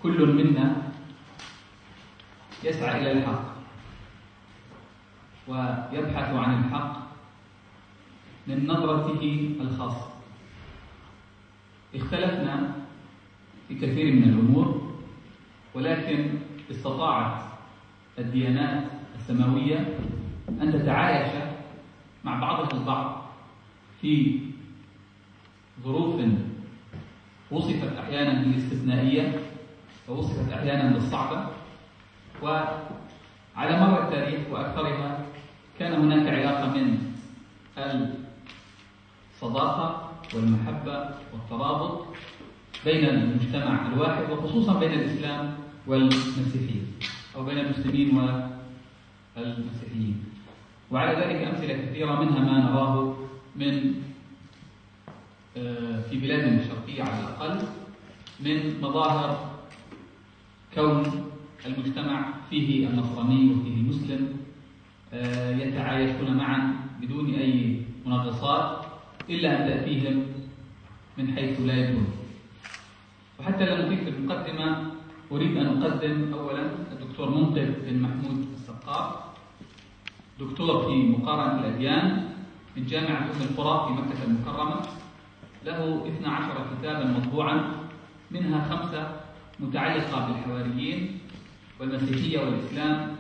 كل منا يسعى إلى الحق ويبحث عن الحق من نظرته الخاصة. اختلفنا في كثير من الأمور، ولكن استطاعت الديانات السماوية أن تتعايش مع بعضها البعض في ظروف وصفت أحيانا بالاستثنائية ووصفت أحيانا بالصعبة، وعلى مر التاريخ وأكثرها كان هناك علاقة من الصداقة والمحبة والترابط بين المجتمع الواحد، وخصوصا بين الإسلام والمسيحية، أو بين المسلمين والمسيحيين. وعلى ذلك أمثلة كثيرة، منها ما نراه من في بلادنا الشرقية على الأقل من مظاهر كون المجتمع فيه النصراني وفيه المسلم يتعايشون معا بدون أي منغصات إلا أن تأتيهم من حيث لا يدرون. وحتى لا نطيل في المقدمة، أريد أن أقدم أولا الدكتور منقذ بن محمود السقاف، دكتور في مقارنة الأديان من جامعة أم القرى في مكة المكرمة، له 12 كتابا مطبوعا، منها 5 متعلقة بالحواريين والمسيحية والإسلام،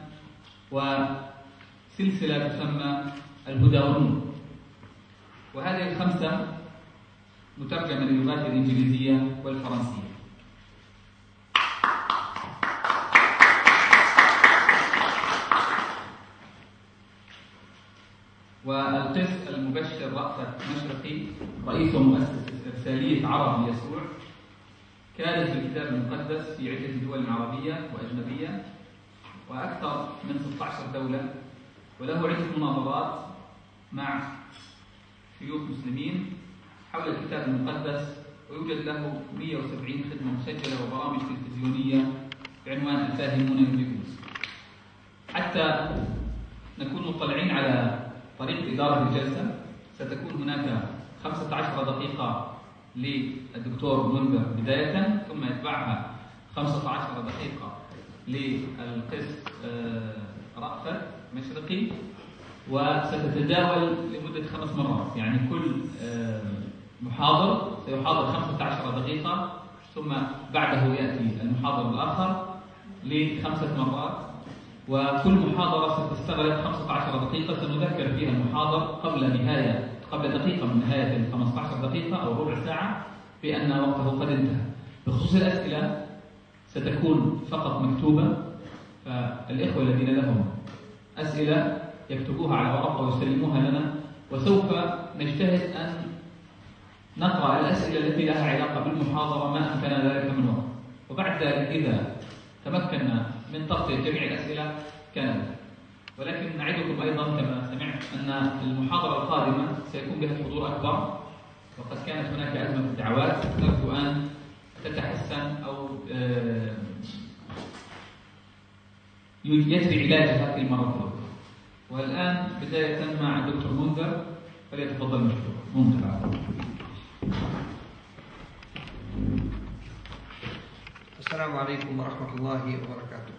وسلسلة تسمى الهدى والنور. وهذه ال5 مترجمة للغات الإنجليزية والفرنسية. والقس المبشر رأفت مشرقي رئيس مؤسسة إرسالية عرب يسوع، كارز بالكتاب المقدس في عدة دول عربية وأجنبية وأكثر من 16 دولة، وله عدة مناظرات مع شيوخ مسلمين حول الكتاب المقدس، ويوجد له 170 خدمة مسجلة وبرامج تلفزيونية بعنوان الفاهمون يدركون. حتى نكون مطلعين على طريقة إدارة الجلسة، ستكون هناك 15 دقيقة للدكتور منذر بداية، ثم يتبعها 15 دقيقة للقس رأفت مشرقي، وستتداول لمدة 5 مرات، يعني كل محاضر سيحاضر 15 دقيقة، ثم بعده يأتي المحاضر الآخر ل5 مرات، وكل محاضرة ستستغرق 15 دقيقة، سنذكر فيها المحاضر قبل دقيقة من نهاية 15 دقيقة أو ربع ساعة بأن وقته قد انتهى. بخصوص الأسئلة ستكون فقط مكتوبة، فالإخوة الذين لهم أسئلة يكتبوها على ورقة ويسلموها لنا، وسوف نجتهد أن نقرأ الأسئلة التي لها علاقة بالمحاضرة ما أمكن ذلك من وقت، وبعد ذلك إذا تمكنا من تغطية جميع الأسئلة كان ذلك. ولكن نعدكم أيضا كما سمعت أن المحاضرة القادمة سيكون بها حضور أكبر، وقد كانت هناك أزمة الدعوات، نرجو أن تتحسن أو يجري علاجها في المرة الأخرى. والآن بداية مع الدكتور منذر، فليتفضل مشكور. منذر. السلام عليكم ورحمة الله وبركاته.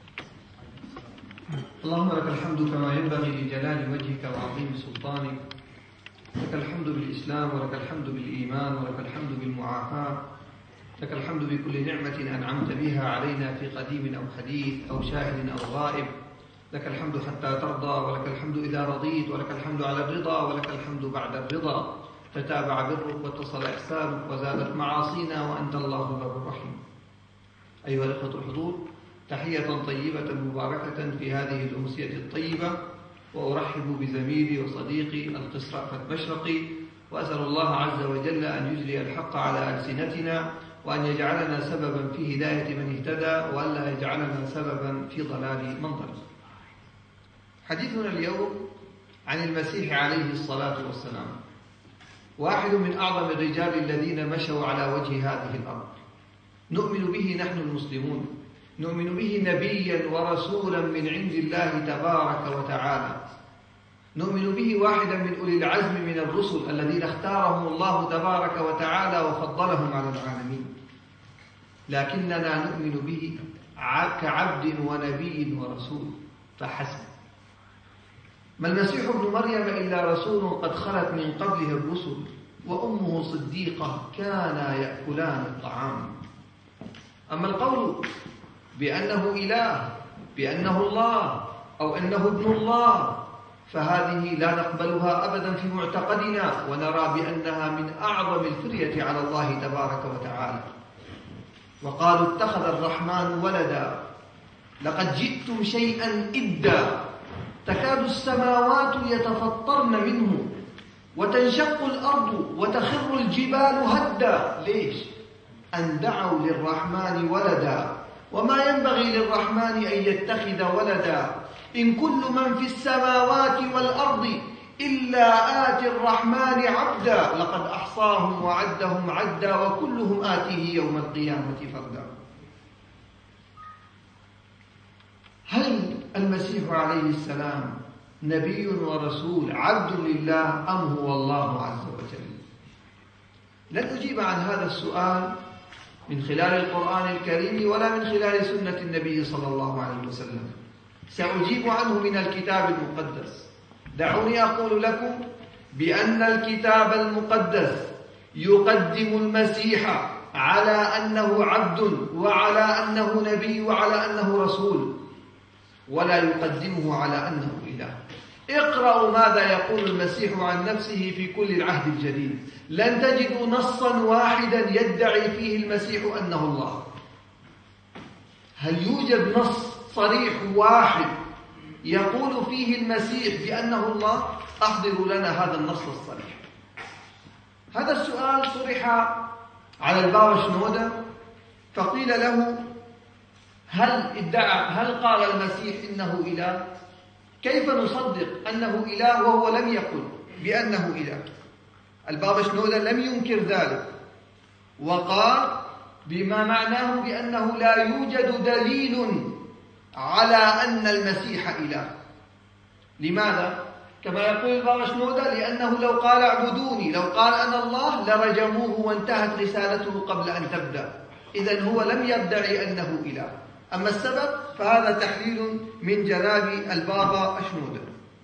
اللهم لك الحمد كما ينبغي لجلال وجهك وعظيم سلطانك، لك الحمد بالإسلام، ولك الحمد بالإيمان، ولك الحمد بالمعافاة، لك الحمد بكل نعمة أنعمت بها علينا في قديم أو حديث أو شاهد أو غائب. لك الحمد حتى ترضى، ولك الحمد إذا رضيت، ولك الحمد على الرضا، ولك الحمد بعد الرضا. تتابع برك واتصل إحسانك وزادت معاصينا، وأنت الله البر الرحيم. أيها الأخوة الحضور، تحية طيبة مباركة في هذه الأمسية الطيبة، وأرحب بزميلي وصديقي القس رأفت مشرقي، وأسأل الله عز وجل أن يجري الحق على ألسنتنا، وأن يجعلنا سببا في هداية من اهتدى، وألا يجعلنا سببا في ضلال من ضل. حديثنا اليوم عن المسيح عليه الصلاة والسلام، واحد من أعظم الرجال الذين مشوا على وجه هذه الأرض. نؤمن به نحن المسلمون، نؤمن به نبيا ورسولا من عند الله تبارك وتعالى، نؤمن به واحدا من أولي العزم من الرسل الذين اختارهم الله تبارك وتعالى وفضلهم على العالمين. لكننا نؤمن به كعبد ونبي ورسول فحسب. ما المسيح ابن مريم إلا رسول قد خلت من قبله الرسل وأمه صديقة كانا يأكلان الطعام. أما القول بأنه إله، بأنه الله، أو أنه ابن الله، فهذه لا نقبلها أبدا في معتقدنا، ونرى بأنها من أعظم الفرية على الله تبارك وتعالى. وقالوا اتخذ الرحمن ولدا لقد جئتم شيئا إدا تكاد السماوات يتفطرن منه وتنشق الأرض وتخر الجبال هدا. ليش؟ أن دعوا للرحمن ولدا، وما ينبغي للرحمن أن يتخذ ولدا. إن كل من في السماوات والأرض إلا آتي الرحمن عبدا لقد أحصاهم وعدهم عدا وكلهم آتيه يوم القيامة فردا. هل المسيح عليه السلام نبي ورسول عبد لله أم هو الله عز وجل؟ لن أجيب عن هذا السؤال من خلال القرآن الكريم ولا من خلال سنة النبي صلى الله عليه وسلم، سأجيب عنه من الكتاب المقدس. دعوني أقول لكم بأن الكتاب المقدس يقدم المسيح على أنه عبد وعلى أنه نبي وعلى أنه رسول، ولا يقدمه على أنه إله. اقرأوا ماذا يقول المسيح عن نفسه في كل العهد الجديد، لن تجدوا نصا واحدا يدعي فيه المسيح أنه الله. هل يوجد نص صريح واحد يقول فيه المسيح بأنه الله؟ أحضروا لنا هذا النص الصريح. هذا السؤال صرح على البابا شنودة، فقيل له هل قال المسيح إنه إله؟ كيف نصدق أنه إله وهو لم يقل بأنه إله؟ البابا شنودة لم ينكر ذلك، وقال بما معناه بأنه لا يوجد دليل على أن المسيح إله. لماذا؟ كما يقول البابا شنودة لأنه لو قال اعبدوني، لو قال أنا الله لرجموه وانتهت رسالته قبل أن تبدأ. إذن هو لم يدعي أنه إله. أما السبب فهذا تحليل من جناب البابا شنودة.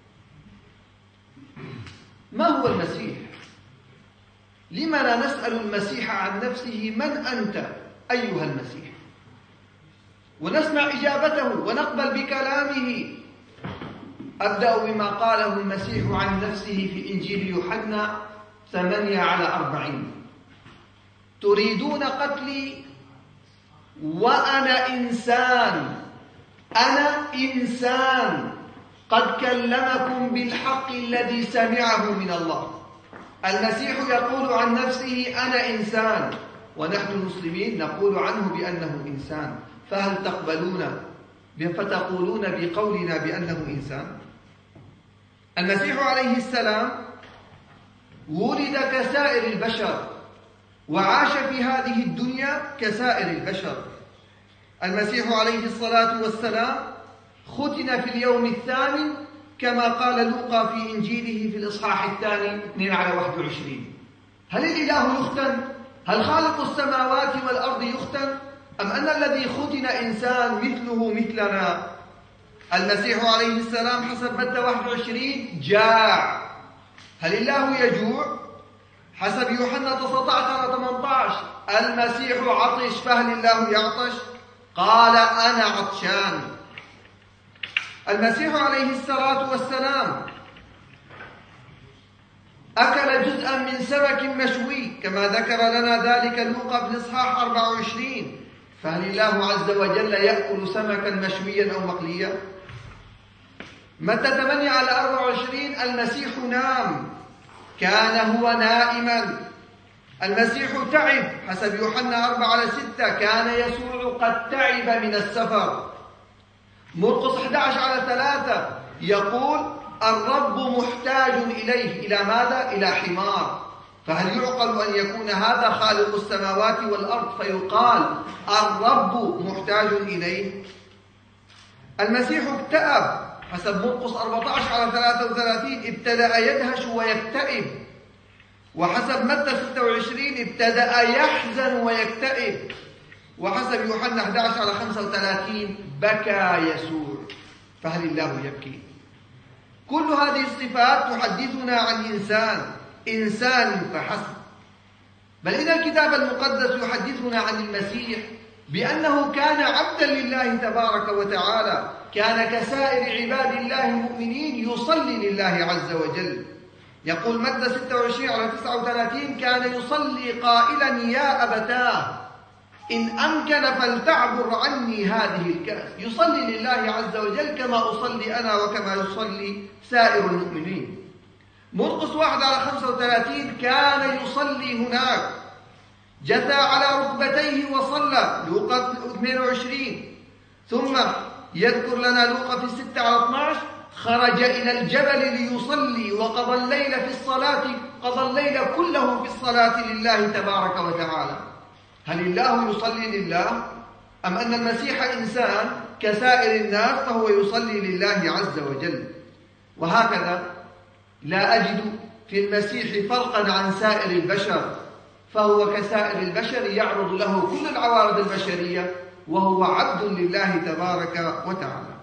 ما هو المسيح؟ لما لا نسأل المسيح عن نفسه من أنت أيها المسيح، ونسمع إجابته ونقبل بكلامه. أبدأ بما قاله المسيح عن نفسه في إنجيل يوحنا 8:40: تريدون قتلي وأنا إنسان، أنا إنسان قد كلمكم بالحق الذي سمعه من الله. المسيح يقول عن نفسه أنا إنسان، ونحن المسلمين نقول عنه بأنه إنسان. فهل تقبلون فتقولون بقولنا بأنه إنسان؟ المسيح عليه السلام ولد كسائر البشر وعاش في هذه الدنيا كسائر البشر. المسيح عليه الصلاة والسلام ختن في اليوم الثامن كما قال لوقا في إنجيله في الإصحاح الثاني 2:21. هل الإله يختن؟ هل خالق السماوات والأرض يختن؟ أم أن الذي ختن إنسان مثله مثلنا؟ المسيح عليه السلام حسب متى 21 جاع. هل الله يجوع؟ حسب يوحنا 19:18 المسيح عطش، فهل الله يعطش؟ قال أنا عطشان. المسيح عليه الصلاة والسلام أكل جزءا من سمك مشوي كما ذكر لنا ذلك لوقا في الإصحاح 24. فهل الله عز وجل يأكل سمكا مشويا أو مقليا؟ متى 8:24 المسيح نام، كان هو نائما. المسيح تعب حسب يوحنا 4:6 كان يسوع قد تعب من السفر. مرقس 11:3 يقول الرب محتاج إليه. إلى ماذا؟ إلى حمار. فهل يعقل أن يكون هذا خالق السماوات والأرض فيقال الرب محتاج إليه؟ المسيح اكتئب حسب مرقس 14:33 ابتدأ يدهش ويكتئب. وحسب متى 26 ابتدأ يحزن ويكتئب. وحسب يوحنا 11:35 بكى يسوع، فهل الله يبكي؟ كل هذه الصفات تحدثنا عن إنسان فحسب. بل إن الكتاب المقدس يحدثنا عن المسيح بأنه كان عبدا لله تبارك وتعالى، كان كسائر عباد الله المؤمنين يصلي لله عز وجل. يقول متى 26:39 كان يصلي قائلا يا أبتاه إن أمكن فلتعبر عني هذه الكأس. يصلي لله عز وجل كما أصلي أنا وكما يصلي سائر المؤمنين. مرقس 1:35 كان يصلي هناك، جثى على ركبتيه وصلى. لوقا 22. ثم يذكر لنا لوقا في 6:12 خرج إلى الجبل ليصلي وقضى الليل في الصلاة، قضى الليل كله في الصلاة لله تبارك وتعالى. هل الله يصلي لله؟ أم أن المسيح إنسان كسائر الناس فهو يصلي لله عز وجل؟ وهكذا لا أجد في المسيح فرقا عن سائر البشر، فهو كسائر البشر يعرض له كل العوارض البشرية وهو عبد لله تبارك وتعالى.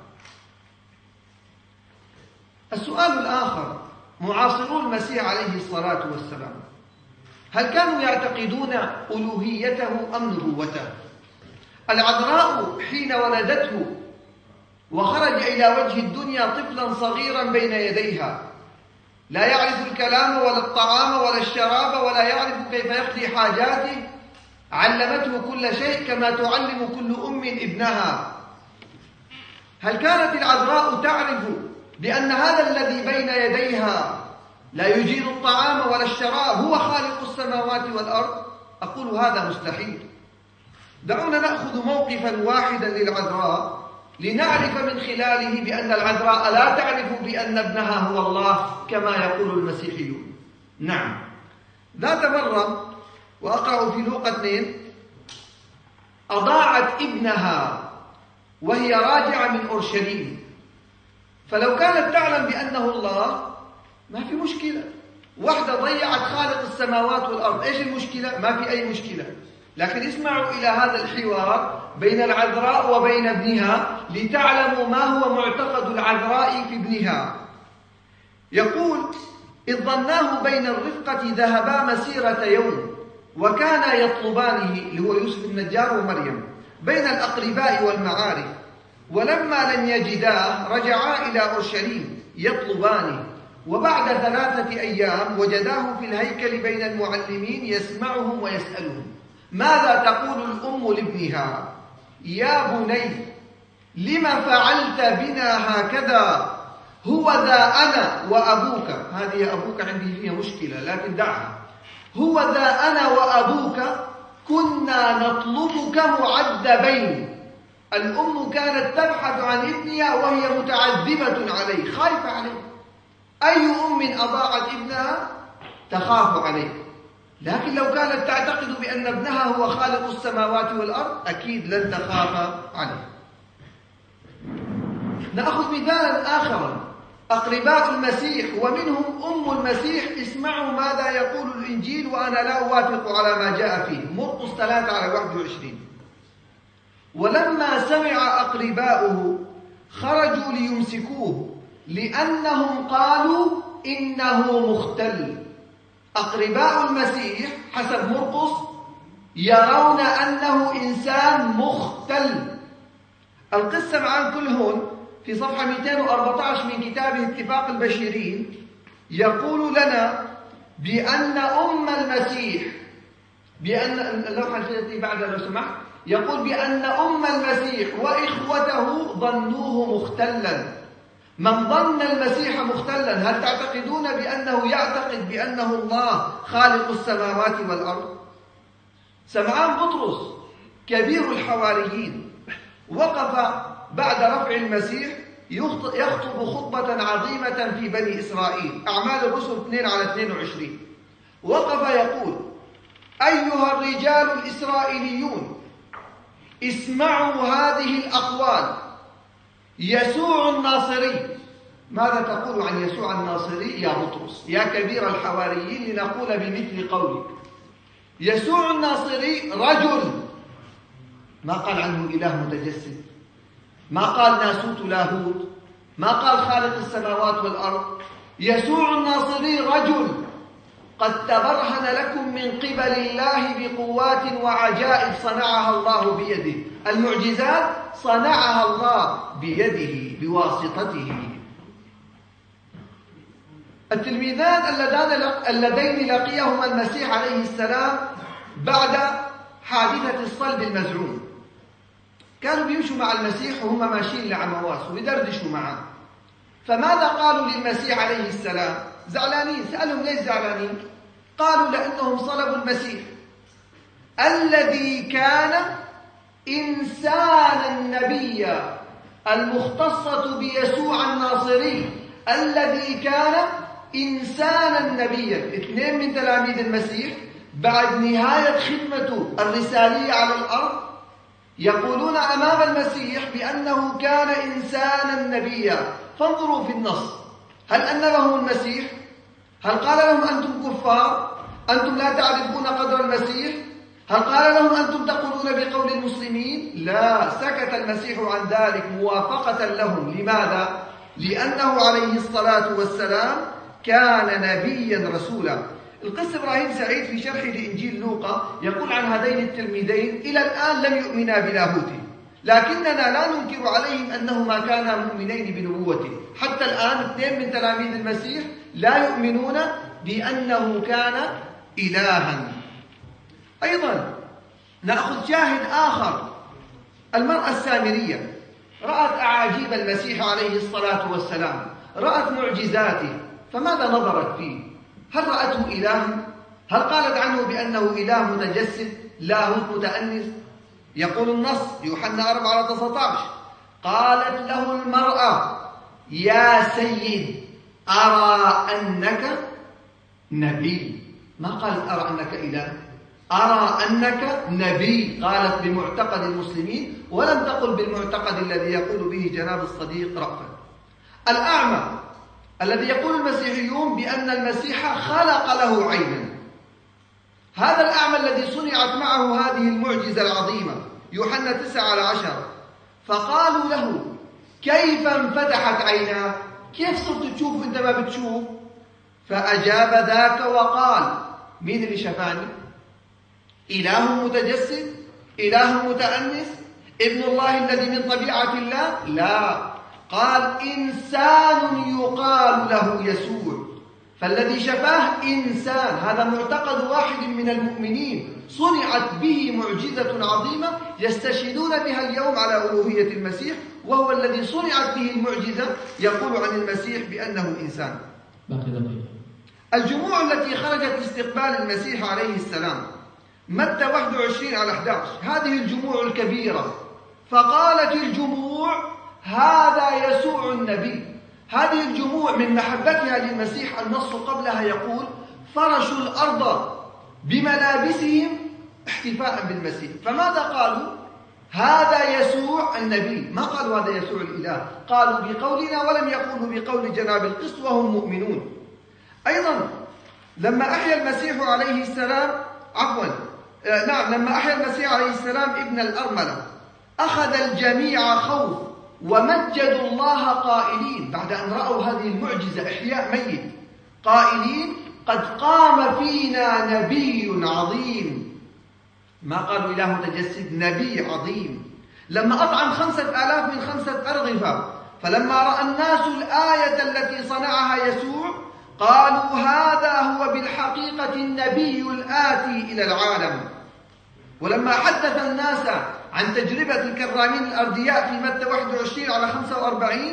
السؤال الآخر: معاصرو المسيح عليه الصلاة والسلام هل كانوا يعتقدون ألوهيته أم نبوته؟ العذراء حين ولدته وخرج إلى وجه الدنيا طفلا صغيرا بين يديها، لا يعرف الكلام ولا الطعام ولا الشراب ولا يعرف كيف يقضي حاجاته، علمته كل شيء كما تعلم كل أم ابنها. هل كانت العذراء تعرف بأن هذا الذي بين يديها لا يجيد الطعام ولا الشراب هو خالق السماوات والأرض؟ أقول هذا مستحيل. دعونا نأخذ موقفا واحدا للعذراء لنعرف من خلاله بأن العذراء لا تعرف بأن ابنها هو الله كما يقول المسيحيون. نعم، ذات مرة وأقرأ في لوقا 2 أضاعت ابنها وهي راجعة من أورشليم، فلو كانت تعلم بأنه الله ما في مشكلة. واحدة ضيعت خالق السماوات والأرض، إيش المشكلة؟ ما في أي مشكلة. لكن اسمعوا إلى هذا الحوار بين العذراء وبين ابنها لتعلموا ما هو معتقد العذراء في ابنها. يقول: إذ ظناه بين الرفقة ذهبا مسيرة يوم وكانا يطلبانه، اللي هو يوسف النجار ومريم، بين الأقرباء والمعارف، ولما لم يجداه رجعا إلى أورشليم يطلبانه، وبعد 3 أيام وجداه في الهيكل بين المعلمين يسمعهم ويسألهم. ماذا تقول الأم لابنها؟ يا بني لم فعلت بنا هكذا؟ هو ذا أنا وأبوك. هذه أبوك عندي فيها مشكلة لكن دعها. هو ذا أنا وأبوك كنا نطلبك معذبين. الأم كانت تبحث عن ابنها وهي متعذبة عليه، خايفة عليه. أي أم أضاعت ابنها تخاف عليه، لكن لو كانت تعتقد بأن ابنها هو خالق السماوات والأرض أكيد لن تخاف عليه. نأخذ مثالا آخر: أقرباء المسيح ومنهم أم المسيح. اسمعوا ماذا يقول الإنجيل وأنا لا أوافق على ما جاء فيه. مرقس 3:21: ولما سمع أقرباؤه خرجوا ليمسكوه لأنهم قالوا إنه مختل. أقرباء المسيح حسب مرقس يرون أنه إنسان مختل. القصة معاً كل هون في صفحة 214 من كتابه اتفاق البشيرين يقول لنا بأن أم المسيح، بأن اللوحة التي بعدها لو سمحت، يقول بأن أم المسيح وإخوته ظنوه مختلا. من ظن المسيح مختلا هل تعتقدون بأنه يعتقد بأنه الله خالق السماوات والأرض؟ سمعان بطرس كبير الحواريين وقف بعد رفع المسيح يخطب خطبة عظيمة في بني إسرائيل، أعمال الرسل 2:22. وقف يقول: أيها الرجال الإسرائيليون اسمعوا هذه الأقوال. يسوع الناصري. ماذا تقول عن يسوع الناصري يا بطرس يا كبير الحواريين لنقول بمثل قولك؟ يسوع الناصري رجل ما قال عنه إله متجسد، ما قال ناسوت لاهوت، ما قال خالق السماوات والأرض. يسوع الناصري رجل قد تبرهن لكم من قبل الله بقوات وعجائب صنعها الله بيده. المعجزات صنعها الله بيده بواسطته. التلميذان اللذين لقيهما المسيح عليه السلام بعد حادثة الصلب المزعوم كانوا بيمشوا مع المسيح وهم ماشيين لعمواس ويدردشوا معه. فماذا قالوا للمسيح عليه السلام؟ زعلانين. سألهم ليش زعلانين؟ قالوا لأنهم صلبوا المسيح الذي كان إنسانا نبيا، المختصة بيسوع الناصري الذي كان إنسانا نبيا. 2 من تلاميذ المسيح بعد نهاية خدمته الرسالية على الأرض يقولون أمام المسيح بأنه كان إنسانا نبيا. فانظروا في النص، هل أنبهم المسيح؟ هل قال لهم أنتم كفار؟ أنتم لا تعرفون قدر المسيح؟ هل قال لهم أنتم تقولون بقول المسلمين؟ لا، سكت المسيح عن ذلك موافقة لهم. لماذا؟ لأنه عليه الصلاة والسلام كان نبيا رسولا. القس إبراهيم سعيد في شرحه لإنجيل لوقا يقول عن هذين التلميذين: إلى الآن لم يؤمنا بلاهوته، لكننا لا ننكر عليهم أنهما كانا مؤمنين بنبوته. حتى الآن 2 من تلاميذ المسيح لا يؤمنون بأنه كان إلها. أيضا نأخذ شاهد آخر، المرأة السامرية رأت أعاجيب المسيح عليه الصلاة والسلام، رأت معجزاته، فماذا نظرت فيه؟ هل رأته إلها؟ هل قالت عنه بأنه إله متجسد لاهوت متأنس؟ يقول النص يوحنا 4:19: قالت له المرأة: يا سيد أرى أنك نبي. ما قالت أرى أنك إله، أرى أنك نبي. قالت بمعتقد المسلمين ولم تقل بالمعتقد الذي يقول به جناب الصديق رأفت. الأعمى الذي يقول المسيحيون بأن المسيح خلق له عينا، هذا الأعمى الذي صنعت معه هذه المعجزة العظيمة، يوحنا 9:10، فقالوا له: كيف انفتحت عيناك؟ كيف صرت تشوف وانت ما بتشوف؟ فأجاب ذاك وقال: مين اللي شفاني؟ إله متجسد؟ إله متأنس؟ ابن الله الذي من طبيعة الله؟ لا، قال: إنسان يقال له يسوع. فالذي شفاه إنسان. هذا معتقد واحد من المؤمنين، صنعت به معجزة عظيمة يستشهدون بها اليوم على ألوهية المسيح، وهو الذي صنعت به المعجزة يقول عن المسيح بأنه إنسان. الجموع التي خرجت لاستقبال المسيح عليه السلام، متى 21:11، هذه الجموع الكبيرة. فقالت الجموع: هذا يسوع النبي. هذه الجموع من محبتها للمسيح، النص قبلها يقول: فرشوا الأرض بملابسهم احتفاء بالمسيح. فماذا قالوا؟ هذا يسوع النبي. ما قالوا هذا يسوع الإله، قالوا بقولنا ولم يقولوا بقول جناب القس وهم مؤمنون. أيضا لما أحيا المسيح عليه السلام لما أحيا المسيح عليه السلام ابن الأرملة، أخذ الجميع خوف ومجدوا الله قائلين، بعد أن رأوا هذه المعجزة إحياء ميت، قائلين: قد قام فينا نبي عظيم. ما قالوا إله متجسد، نبي عظيم. لما أطعم 5000 من 5 أرغفة، فلما رأى الناس الآية التي صنعها يسوع قالوا: هذا هو بالحقيقة النبي الآتي إلى العالم. ولما حدث الناس عن تجربة الكرامين الأردياء في متى 21:45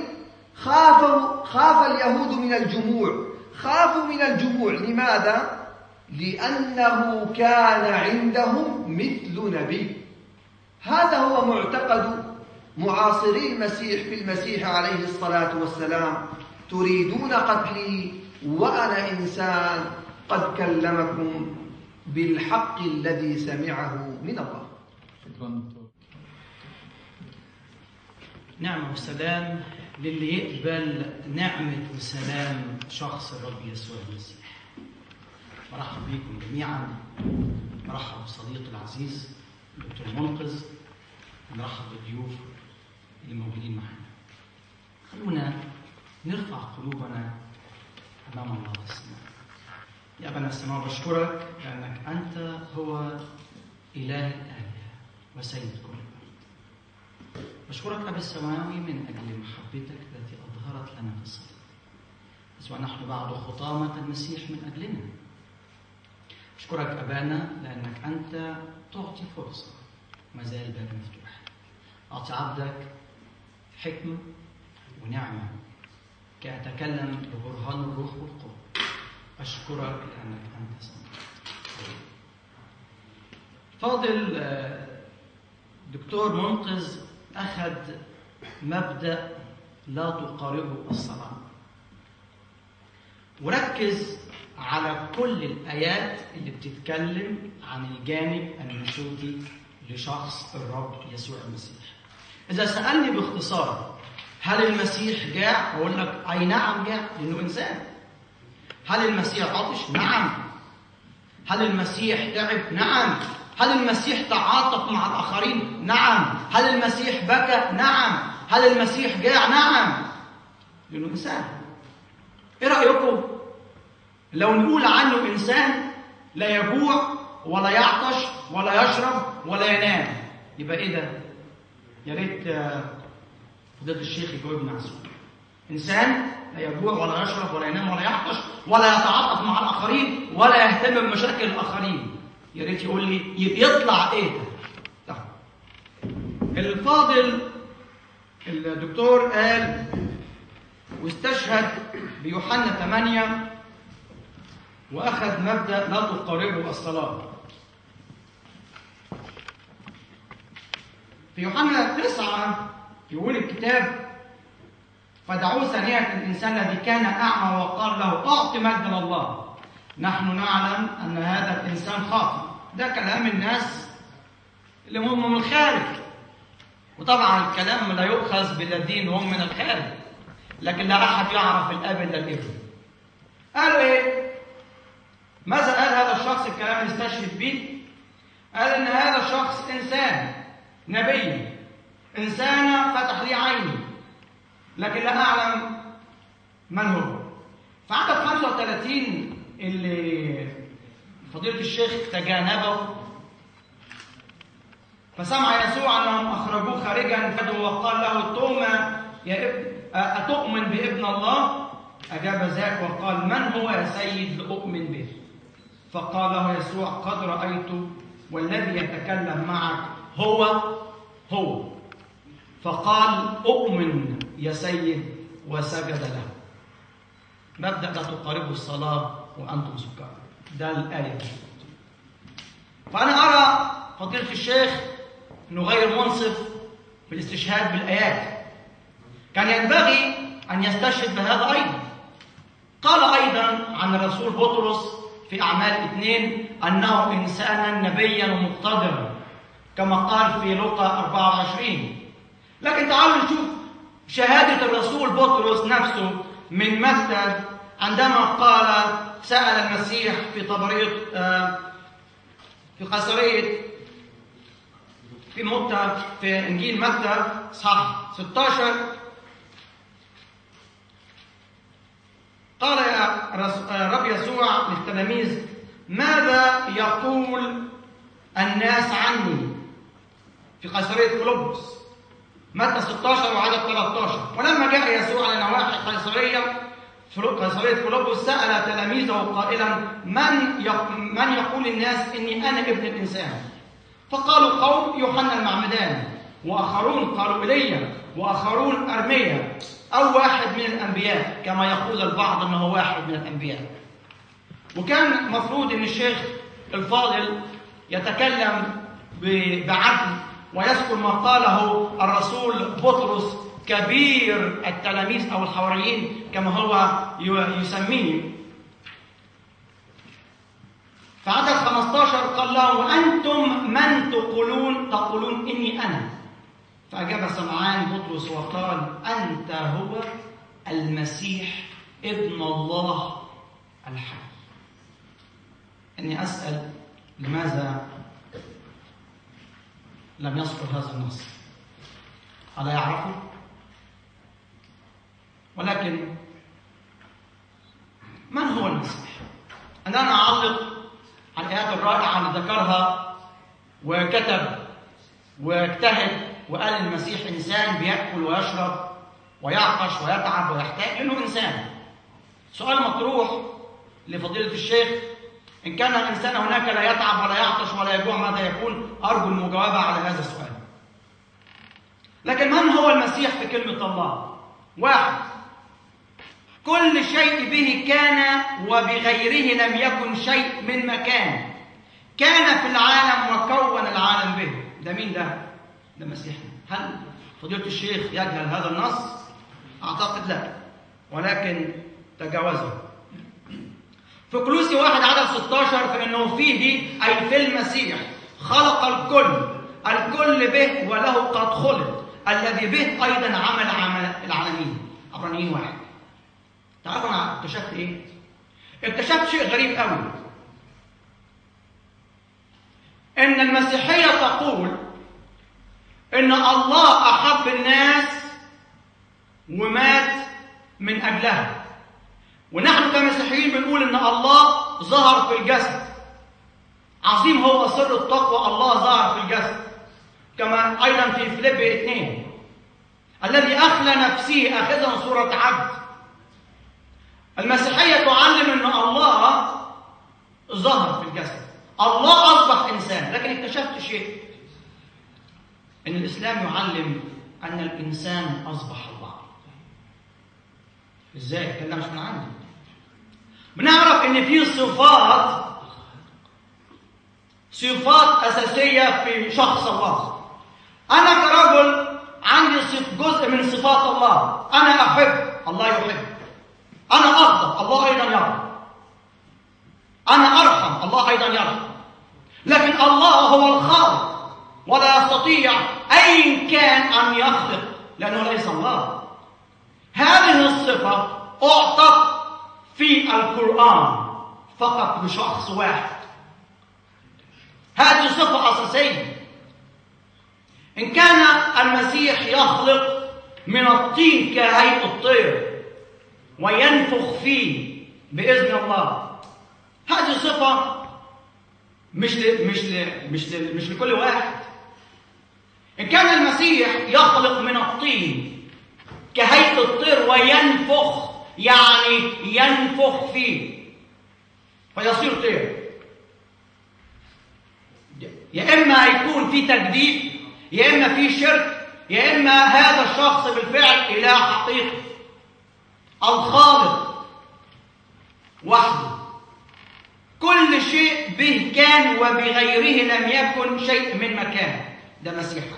خاف اليهود من الجموع. خافوا من الجموع. لماذا؟ لأنه كان عندهم مثل نبي. هذا هو معتقد معاصري المسيح في المسيح عليه الصلاة والسلام: تريدون قتلي وأنا إنسان قد كلمكم بالحق الذي سمعه من الله. نعمة وسلام للي يقبل نعمة وسلام شخص الرب يسوع المسيح. مرحب بكم جميعا. مرحب بصديقي العزيز دكتور منقذ نرحب بالضيوف اللي موجودين معنا. خلونا نرفع قلوبنا أمام الله في السماء. يا أبانا السماء، بشكرك لأنك أنت هو إله الآلهة وسيد كل الأرض. بشكرك أبي السماوي من أجل محبتك التي أظهرت لنا في الصليب، بس ونحن بعد خطامة المسيح من أجلنا. بشكرك أبانا لأنك أنت تعطي فرصة، ما زال باب مفتوح. أعطي عبدك حكمة ونعمة كي أتكلم ببرهان الروح والقوة. أشكرك لأنك أنت سميع. فاضل دكتور منقذ أخذ مبدأ لا تقاربه الصلاة، وركز على كل الآيات اللي بتتكلم عن الجانب النشوطي لشخص الرب يسوع المسيح. إذا سألني باختصار هل المسيح جاع؟ أقول لك أي نعم جاع، لأنه إنسان. هل المسيح عطش؟ نعم. هل المسيح تعب؟ نعم. هل المسيح تعاطف مع الآخرين؟ نعم. هل المسيح بكى؟ نعم. هل المسيح جاع؟ نعم، لأنه إنسان. إيه رأيكم لو نقول عنه إنسان لا يجوع ولا يعطش ولا يشرب ولا ينام؟ يبقى إيه ده؟ يا ريت فضيلة الشيخ يجاوبنا على السؤال. إنسان لا يجوع ولا يشرب ولا ينام ولا يعطش ولا يتعاطف مع الآخرين ولا يهتم بمشاكل الآخرين، يا ريت يقول لي يطلع إيه ده؟ الفاضل الدكتور قال واستشهد بيوحنا 8 وأخذ مبدأ لا تقاربه الصلاة. في يوحنا 9 يقول الكتاب: فدعوه ثانية الإنسان الذي كان أعمى وقال له أعط مجدا الله، نحن نعلم أن هذا الإنسان خاطئ. ده كلام الناس اللي هم من الخارج، وطبعا الكلام لا يؤخذ بالذين هم من الخارج، لكن لا أحد يعرف الأب إلا الابن. قالوا إيه؟ ماذا قال هذا الشخص الكلام اللي استشهد به؟ قال إن هذا الشخص إنسان نبي، إنسان فتح لي عيني، لكن لا أعلم من هو. فعدد 35 اللي فضيلة الشيخ تجانبه، فسمع يسوع أنهم أخرجوه خارجا فدعوا وقال له: توما يا ابن أتؤمن بابن الله؟ أجاب ذاك وقال: من هو يا سيد لأؤمن به؟ فقال له يسوع: قد رأيت والذي يتكلم معك هو. فقال: أؤمن يا سيد، وسجد له. مبدأ لا تقاربوا الصلاة وأنتم سكارى، ده الآية. فأنا أرى فضيلة الشيخ أنه غير منصف بالاستشهاد بالآيات، كان ينبغي أن يستشهد بهذا أيضا. قال أيضا عن الرسول بطرس في أعمال 2 أنه إنسانا نبيا ومقتدرا، كما قال في لوقا 24. لكن تعالوا نشوف شهادة الرسول بطرس نفسه من متى عندما قال سأل المسيح في طبرية في قيصرية في متى، في إنجيل متى صح 16، قال يا رب يسوع للتلاميذ: ماذا يقول الناس عني؟ في قيصرية فيلبس، متى 16 وعدد 13. ولما جاء يسوع على نواحي قيصرية فيلبس سأل تلاميذه قائلا: من يقول الناس إني أنا ابن الإنسان؟ فقالوا قوم يوحنا المعمدان، وآخرون قالوا إيليا، وآخرون أرميا، أو واحد من الأنبياء، كما يقول البعض أنه واحد من الأنبياء. وكان مفروض أن الشيخ الفاضل يتكلم بعدل ويذكر ما قاله الرسول بطرس كبير التلاميذ أو الحواريين كما هو يسميه. فعدد 15 قال له: وأنتم من تقولون إني أنا؟ فأجاب سمعان بطرس وقال: أنت هو المسيح ابن الله الحي. إني أسأل لماذا لم يذكر هذا النص. ألا يعرفه؟ ولكن من هو المسيح؟ أنا أعلق على الآيات الرائعة اللي ذكرها وكتب واجتهد وقال المسيح إنسان بيأكل ويشرب ويعطش ويتعب ويحتاج، لأنه إنسان. سؤال مطروح لفضيلة الشيخ: إن كان الإنسان هناك لا يتعب ولا يعطش ولا يجوع ماذا يكون؟ أرجو المجاوبة على هذا السؤال. لكن من هو المسيح في كلمة الله؟ واحد: كل شيء به كان وبغيره لم يكن شيء من مكان، كان في العالم وكون العالم به. ده مين ده؟ ده مسيحنا. هل فضيلة الشيخ يجهل هذا النص؟ أعتقد لا، ولكن تجاوزه. في كولوسي 1:16 فإنه فيه أي في المسيح خلق الكل به وله قد خلق الذي به أيضا عمل العالمين. عبرانيين 1. تعرفوا أنا اكتشفت إيه؟ اكتشفت شيء غريب قوي، إن المسيحية تقول إن الله أحب الناس ومات من أجلها، ونحن كمسيحيين بنقول إن الله ظهر في الجسد. عظيم هو سر التقوى، الله ظهر في الجسد، كما أيضا في فيليب 2: الذي أخلى نفسه أخذا صورة عبد. المسيحية تعلم أن الله ظهر في الجسد، الله أصبح إنسان. لكن اكتشفت شيء، أن الإسلام يعلم أن الإنسان أصبح الله. إزاي؟ الكلام مش من عندي. بنعرف أن في صفات أساسية في شخص الله. أنا كرجل عندي جزء من صفات الله. أنا أحب، الله يحب. أنا أغضب، الله أيضا يغضب. أنا أرحم، الله أيضا يرحم. لكن الله هو الخالق، ولا يستطيع أي كان أن يخلق، لأنه ليس الله. هذه الصفة أعطت في القرآن فقط لشخص واحد. هذه صفة أساسية. إن كان المسيح يخلق من الطين كهيئة الطير وينفخ فيه بإذن الله، هذه صفة مش لكل واحد. إن كان المسيح يخلق من الطين كهيئة الطير وينفخ، يعني ينفخ فيه فيصير طير، يا إما يكون في تجديد، يا إما في شرك، يا إما هذا الشخص بالفعل إله حقيقي. الخالق وحده، كل شيء به كان وبغيره لم يكن شيء من مكان. ده مسيحا.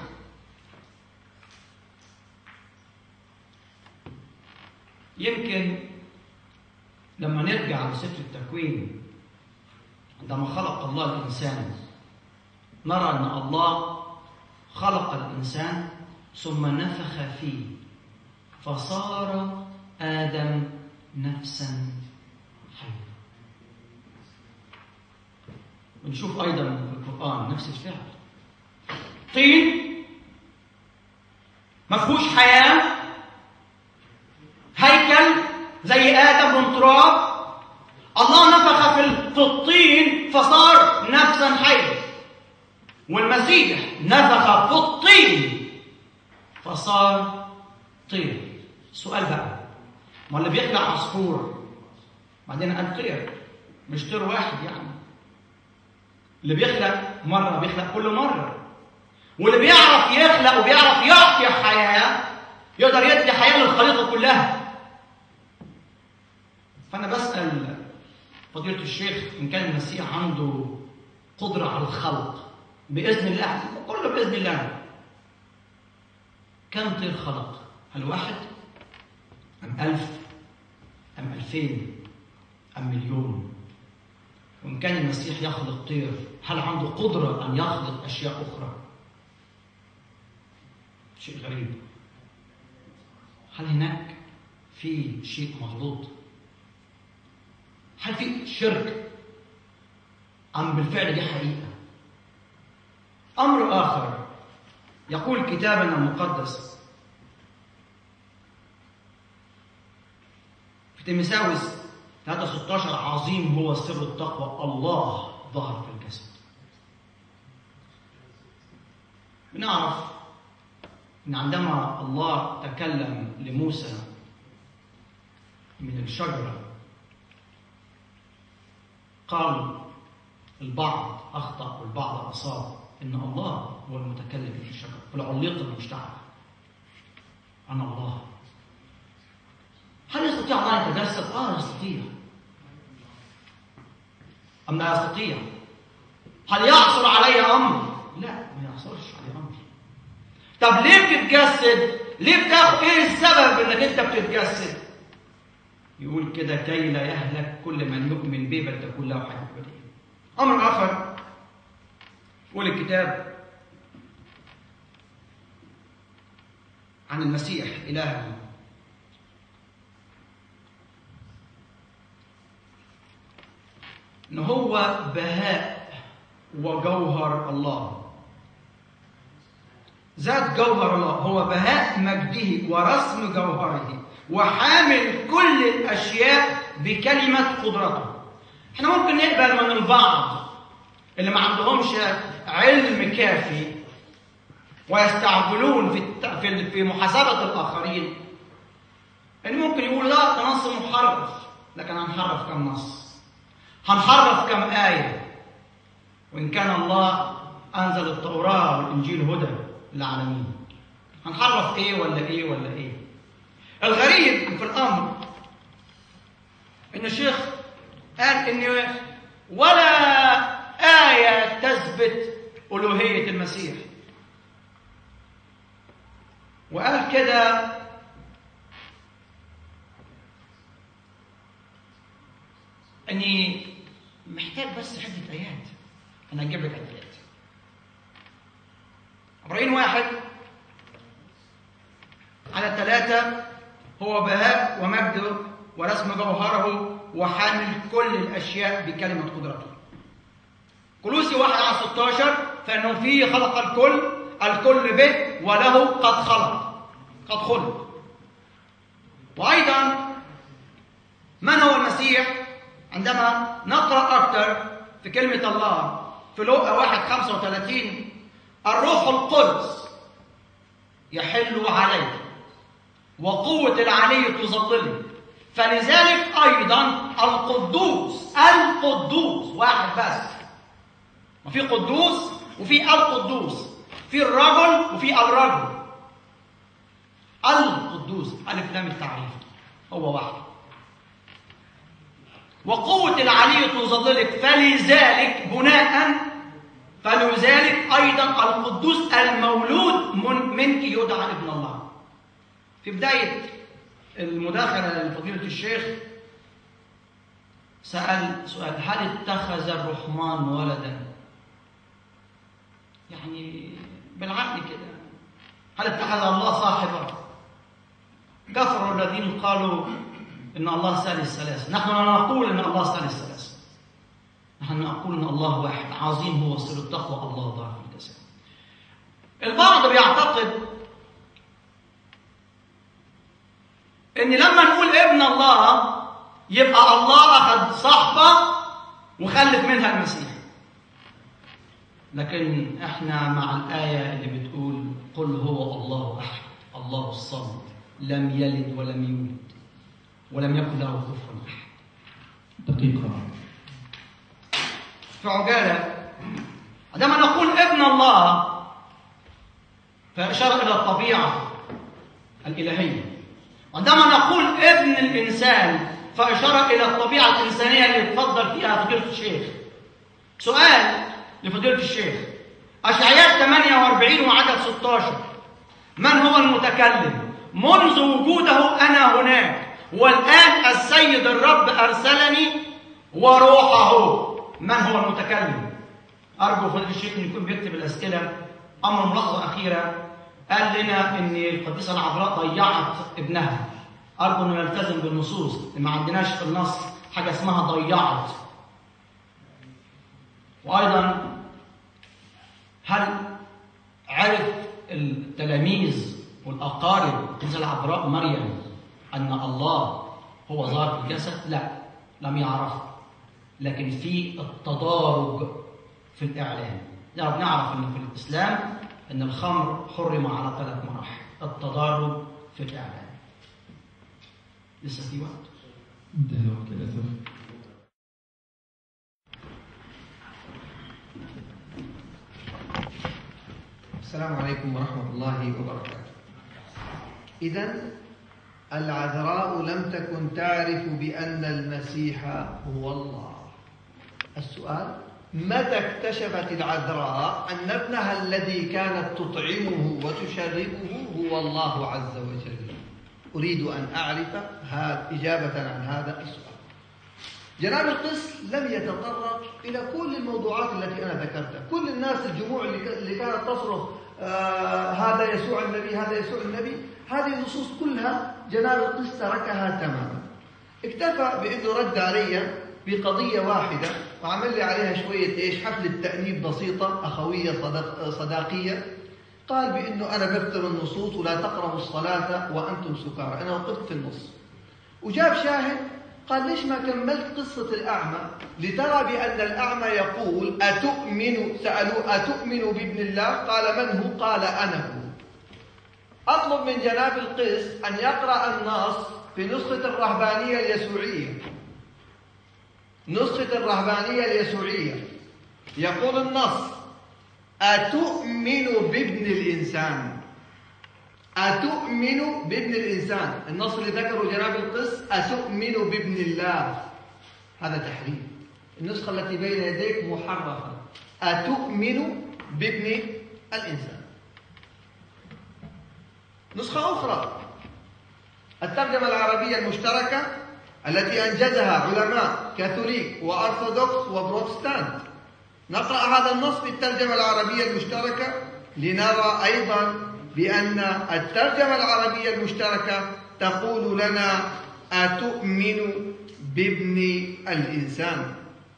يمكن لما نرجع لسفر التكوين، عندما خلق الله الإنسان نرى أن الله خلق الإنسان ثم نفخ فيه فصار آدم نفسا حية. ونشوف أيضا في القرآن نفس الفعل. طين مفهوش حياة، هيكل زي آدم من تراب، الله نفخ في الطين فصار نفسا حية. والمسيح نفخ في الطين فصار طير. السؤال بقى، ما اللي بيخلق عصفور بعدين قال طير، مش طير واحد يعني. اللي بيخلق مرة بيخلق كل مرة، واللي بيعرف يخلق وبيعرف يعطي حياة يقدر يدي حياة للخليقة كلها. فأنا بسأل فضيلة الشيخ إن كان المسيح عنده قدرة على الخلق بإذن الله، كله بإذن الله، كم طير خلق؟ هل واحد أم 1000 أم 2000 أم مليون؟ وإن كان المسيح يخلق طير، هل عنده قدرة أن يخلق أشياء أخرى؟ شيء غريب. هل هناك في شيء مغلوط؟ هل في شرك أم بالفعل دي حقيقة؟ أمر آخر، يقول كتابنا المقدس في تيموثاوس 3:16: عظيم هو سر التقوى، الله ظهر في الجسد. بنعرف ان عندما الله تكلم لموسى من الشجرة قال البعض أخطأ والبعض أصاب، إن الله هو المتكلم في الشجرة، في العليق المشتعل. أنا الله. هل يستطيع الله أن يتجسد؟ يستطيع. أم لا يستطيع؟ هل يعصر علي أمر؟ لا، ما يعصرش علي أمر. طب ليه بتتجسد؟ ليه بتاخد؟ إيه السبب إنك أنت بتتجسد؟ يقول كده: كي لا يهلك كل من يؤمن به بل تكون له حياة أبدية. أمر آخر يقول الكتاب عن المسيح إلهنا إن هو بهاء وجوهر الله، ذات جوهر الله، هو بهاء مجده ورسم جوهره وحامل كل الأشياء بكلمة قدرته. احنا ممكن نقبل من البعض اللي ما عندهمش علم كافي ويستعجلون في محاسبة الآخرين ان ممكن يقول لا ده نص محرف، لكن هنحرف كم نص، هنحرف كم آية، وإن كان الله أنزل التوراة والإنجيل هدى للعالمين، هنحرف إيه ولا إيه ولا إيه؟ الغريب في الأمر إن الشيخ قال إن ولا آية تثبت ألوهية المسيح، وقال كده أني محتاج بس عدة آيات. أنا أجيب لك عدة آيات. عبرين 1:3: هو بهاء ومجد ورسم جوهره وحامل كل الأشياء بكلمة قدرته. كولوسي 1:16: فإنه فيه خلق الكل به وله قد خلق. وأيضا من هو المسيح؟ عندما نقرأ أكثر في كلمة الله في لوقا 1:35: الروح القدس يحل عليك وقوة العلي تظللك، فلذلك أيضا القدوس واحد بس، وفي قدوس وفي القدوس، في الرجل وفي الرجل. القدوس ألف لام التعريف هو واحد. وقوة العلي تظللك، فلذلك أيضا القدوس المولود منك يدعى ابن الله. في بداية المداخلة لفضيلة الشيخ سأل سؤال: هل اتخذ الرحمن ولدا؟ يعني بالعقل كده، هل اتخذ الله صاحبا؟ كفروا الذين قالوا إن الله ثالث ثلاثة. نحن لا نقول إن الله ثالث ثلاثة، نحن نقول إن الله واحد، عظيم هو سر التقوى، الله ظهر في الجسد. البعض بيعتقد إن لما نقول ابن الله يبقى الله أخذ صحبة وخلف منها المسيح، لكن احنا مع الآية اللي بتقول: قل هو الله أحد الله الصمد لم يلد ولم يولد ولم يكن له كفوا أحد. دقيقة في عجالة، عندما نقول ابن الله فإشارة إلى الطبيعة الإلهية، وعندما نقول ابن الإنسان فإشارة إلى الطبيعة الإنسانية اللي اتفضل فيها فضيلة الشيخ. سؤال لفضيلة الشيخ: أشعياء 48 وعدد 16: من هو المتكلم؟ منذ وجوده أنا هناك، والآن السيد الرب أرسلني وروحه. من هو المتكلم؟ أرجو فضيلة الشيخ أن يكون بيكتب الأسئلة. أمر ملاحظة أخيرة، قال لنا أن القديسة العذراء ضيعت ابنها. أرجو أنه يلتزم بالنصوص، ما عندناش في النص حاجة اسمها ضيعت. وأيضا هل عرف التلاميذ والأقارب مثل عذراء مريم أن الله هو ظاهر في الجسد؟ لا، لم يعرف. لكن في التضارب في الإعلان. نعرف أن في الإسلام أن الخمر حرم على 3 مراحل. التضارب في الإعلان. لسه في وقت؟ انتهى الوقت للأسف. السلام عليكم ورحمة الله وبركاته. إذن العذراء لم تكن تعرف بأن المسيح هو الله. السؤال: متى اكتشفت العذراء أن ابنها الذي كانت تطعمه وتشربه هو الله عز وجل؟ أريد أن أعرف إجابة عن هذا السؤال. جناب القس لم يتطرق إلى كل الموضوعات التي أنا ذكرتها. كل الناس الجموع اللي كانت تصرخ هذا يسوع النبي، هذا يسوع النبي، هذه النصوص كلها جناب القس تركها تماما. اكتفى بأنه رد علي بقضية واحدة وعمل لي عليها شوية حفلة تأنيب بسيطة أخوية صداقية. قال بأنه أنا بكتب النصوص ولا تقربوا الصلاة وأنتم سكارى. أنا وقفت في النص وجاب شاهد قال: ليش ما كملت قصة الأعمى لترى بأن الأعمى يقول سألوه أتؤمن بابن الله؟ قال: من هو؟ قال: أنا هو. أطلب من جناب القس أن يقرأ النص في نسخة الرهبانية اليسوعية. نسخة الرهبانية اليسوعية يقول النص: أتؤمن بابن الإنسان. أتؤمن بابن الإنسان. النص اللي ذكره جناب القس أتؤمن بابن الله، هذا تحريف. النسخة التي بين يديك محرفة. أتؤمن بابن الإنسان. نسخة أخرى الترجمة العربية المشتركة التي أنجزها علماء كاثوليك وأرثوذكس وبروتستانت. نقرأ هذا النص في الترجمة العربية المشتركة لنرى أيضا بأن الترجمة العربية المشتركة تقول لنا أتؤمن بابن الإنسان.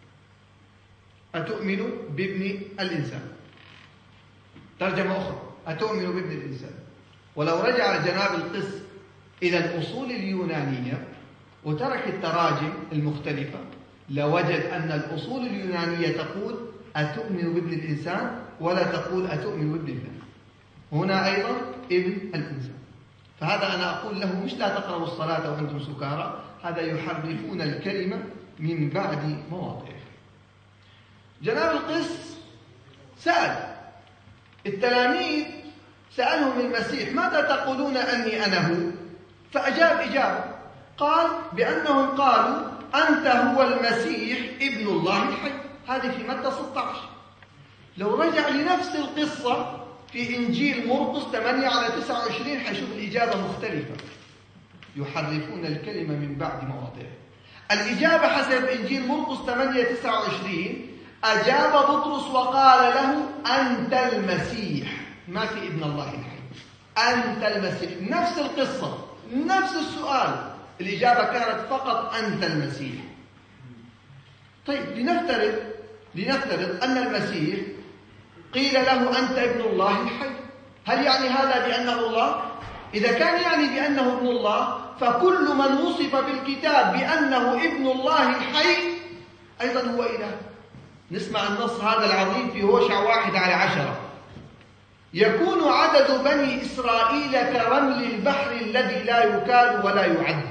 أتؤمن بابن الإنسان. ترجمة أخرى أتؤمن بابن الإنسان. ولو رجع جناب القس إلى الأصول اليونانية وترك التراجم المختلفة لوجد أن الأصول اليونانية تقول أتؤمن بابن الإنسان ولا تقول أتؤمن بابن الله. هنا أيضا ابن الإنسان. فهذا أنا أقول له مش لا تقربوا الصلاة وأنتم سكارى، هذا يحرفون الكلمة من بعد مواضعه. جناب القس سأل التلاميذ، سألهم المسيح: ماذا تقولون أني أنا هو؟ فأجاب إجابة قال بأنهم قالوا أنت هو المسيح ابن الله الحي. هذه في متى 16. لو رجع لنفس القصة في إنجيل مرقس 8-29 حيشوف الإجابة مختلفة. يحرفون الكلمة من بعد مواضعه. الإجابة حسب إنجيل مرقس 8-29 أجاب بطرس وقال له أنت المسيح، ما في ابن الله الحي، أنت المسيح. نفس القصة، نفس السؤال، الإجابة كانت فقط أنت المسيح. طيب لنفترض أن المسيح قيل له أنت ابن الله الحي، هل يعني هذا بأنه الله؟ إذا كان يعني بأنه ابن الله فكل من وصف بالكتاب بأنه ابن الله الحي أيضا هو إله. نسمع النص هذا العظيم في هوشع 1:10: يكون عدد بني إسرائيل كرمل البحر الذي لا يكال ولا يعد،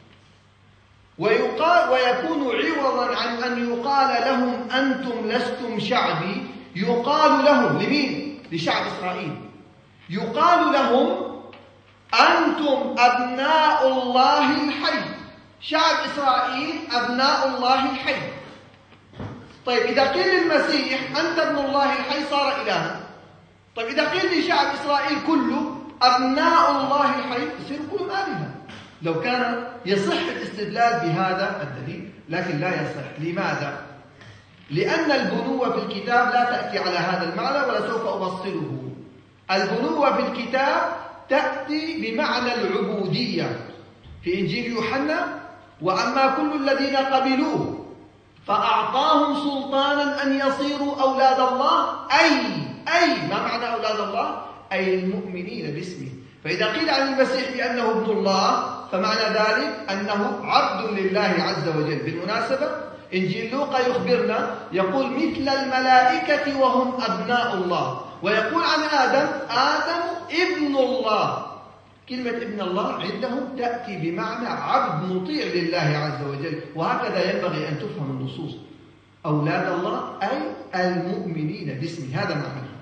ويكون عوضا عن أن يقال لهم أنتم لستم شعبي، يقال لهم لمين؟ لشعب إسرائيل. يقال لهم أنتم أبناء الله الحي. شعب إسرائيل أبناء الله الحي. طيب إذا قيل للمسيح أنت ابن الله الحي صار إلها. طيب إذا قيل لشعب إسرائيل كله أبناء الله الحي يصير كلهم آلهة. لو كان يصح الاستدلال بهذا الدليل، لكن لا يصح. لماذا؟ لأن البنوة في الكتاب لا تأتي على هذا المعنى ولسوف أفصله. البنوة في الكتاب تأتي بمعنى العبودية في إنجيل يوحنا: وأما كل الذين قبلوه فأعطاهم سلطانا أن يصيروا أولاد الله. أي ما معنى أولاد الله؟ أي المؤمنين باسمه. فإذا قيل عن المسيح بأنه ابن الله فمعنى ذلك أنه عبد لله عز وجل. بالمناسبة إنجيل لوقا يخبرنا يقول مثل الملائكة وهم أبناء الله، ويقول عن آدم ابن الله. كلمة ابن الله عندهم تأتي بمعنى عبد مطيع لله عز وجل، وهكذا ينبغي أن تفهم النصوص. أولاد الله أي المؤمنين باسمه، هذا معناه.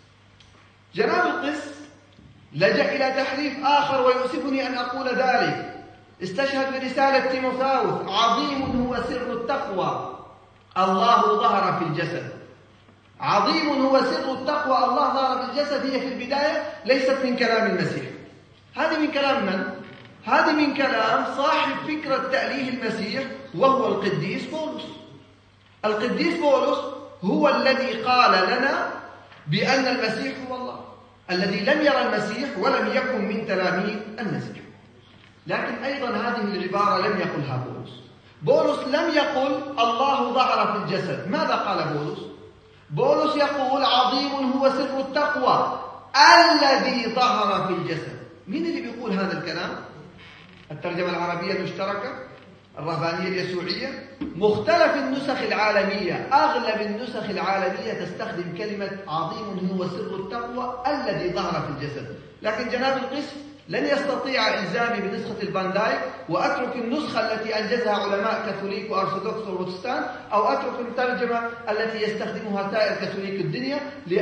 جناب القس لجأ إلى تحريف آخر ويؤسفني أن أقول ذلك. استشهد برسالة تيموثاوس: عظيم هو سر التقوى، الله ظهر في الجسد. عظيم هو سر التقوى، الله ظهر في الجسد، هي في البداية ليست من كلام المسيح. هذه من كلام من؟ هذه من كلام صاحب فكرة تأليه المسيح، وهو القديس بولس. القديس بولس هو الذي قال لنا بأن المسيح هو الله، الذي لم يرى المسيح ولم يكن من تلاميذ المسيح. لكن أيضا هذه العبارة لم يقلها بولس. بولس لم يقل الله ظهر في الجسد. ماذا قال بولس؟ بولس يقول عظيم هو سر التقوى الذي ظهر في الجسد. مين اللي بيقول هذا الكلام؟ الترجمة العربية المشتركة، الرهبانية اليسوعية، مختلف النسخ العالمية. أغلب النسخ العالمية تستخدم كلمة عظيم هو سر التقوى الذي ظهر في الجسد. لكن جناب القس لن يستطيع إلزامي بنسخة الفان دايك وأترك النسخة التي أنجزها علماء كاثوليك وأرثوذكس وبروتستان، أو أترك الترجمة التي يستخدمها سائر كاثوليك الدنيا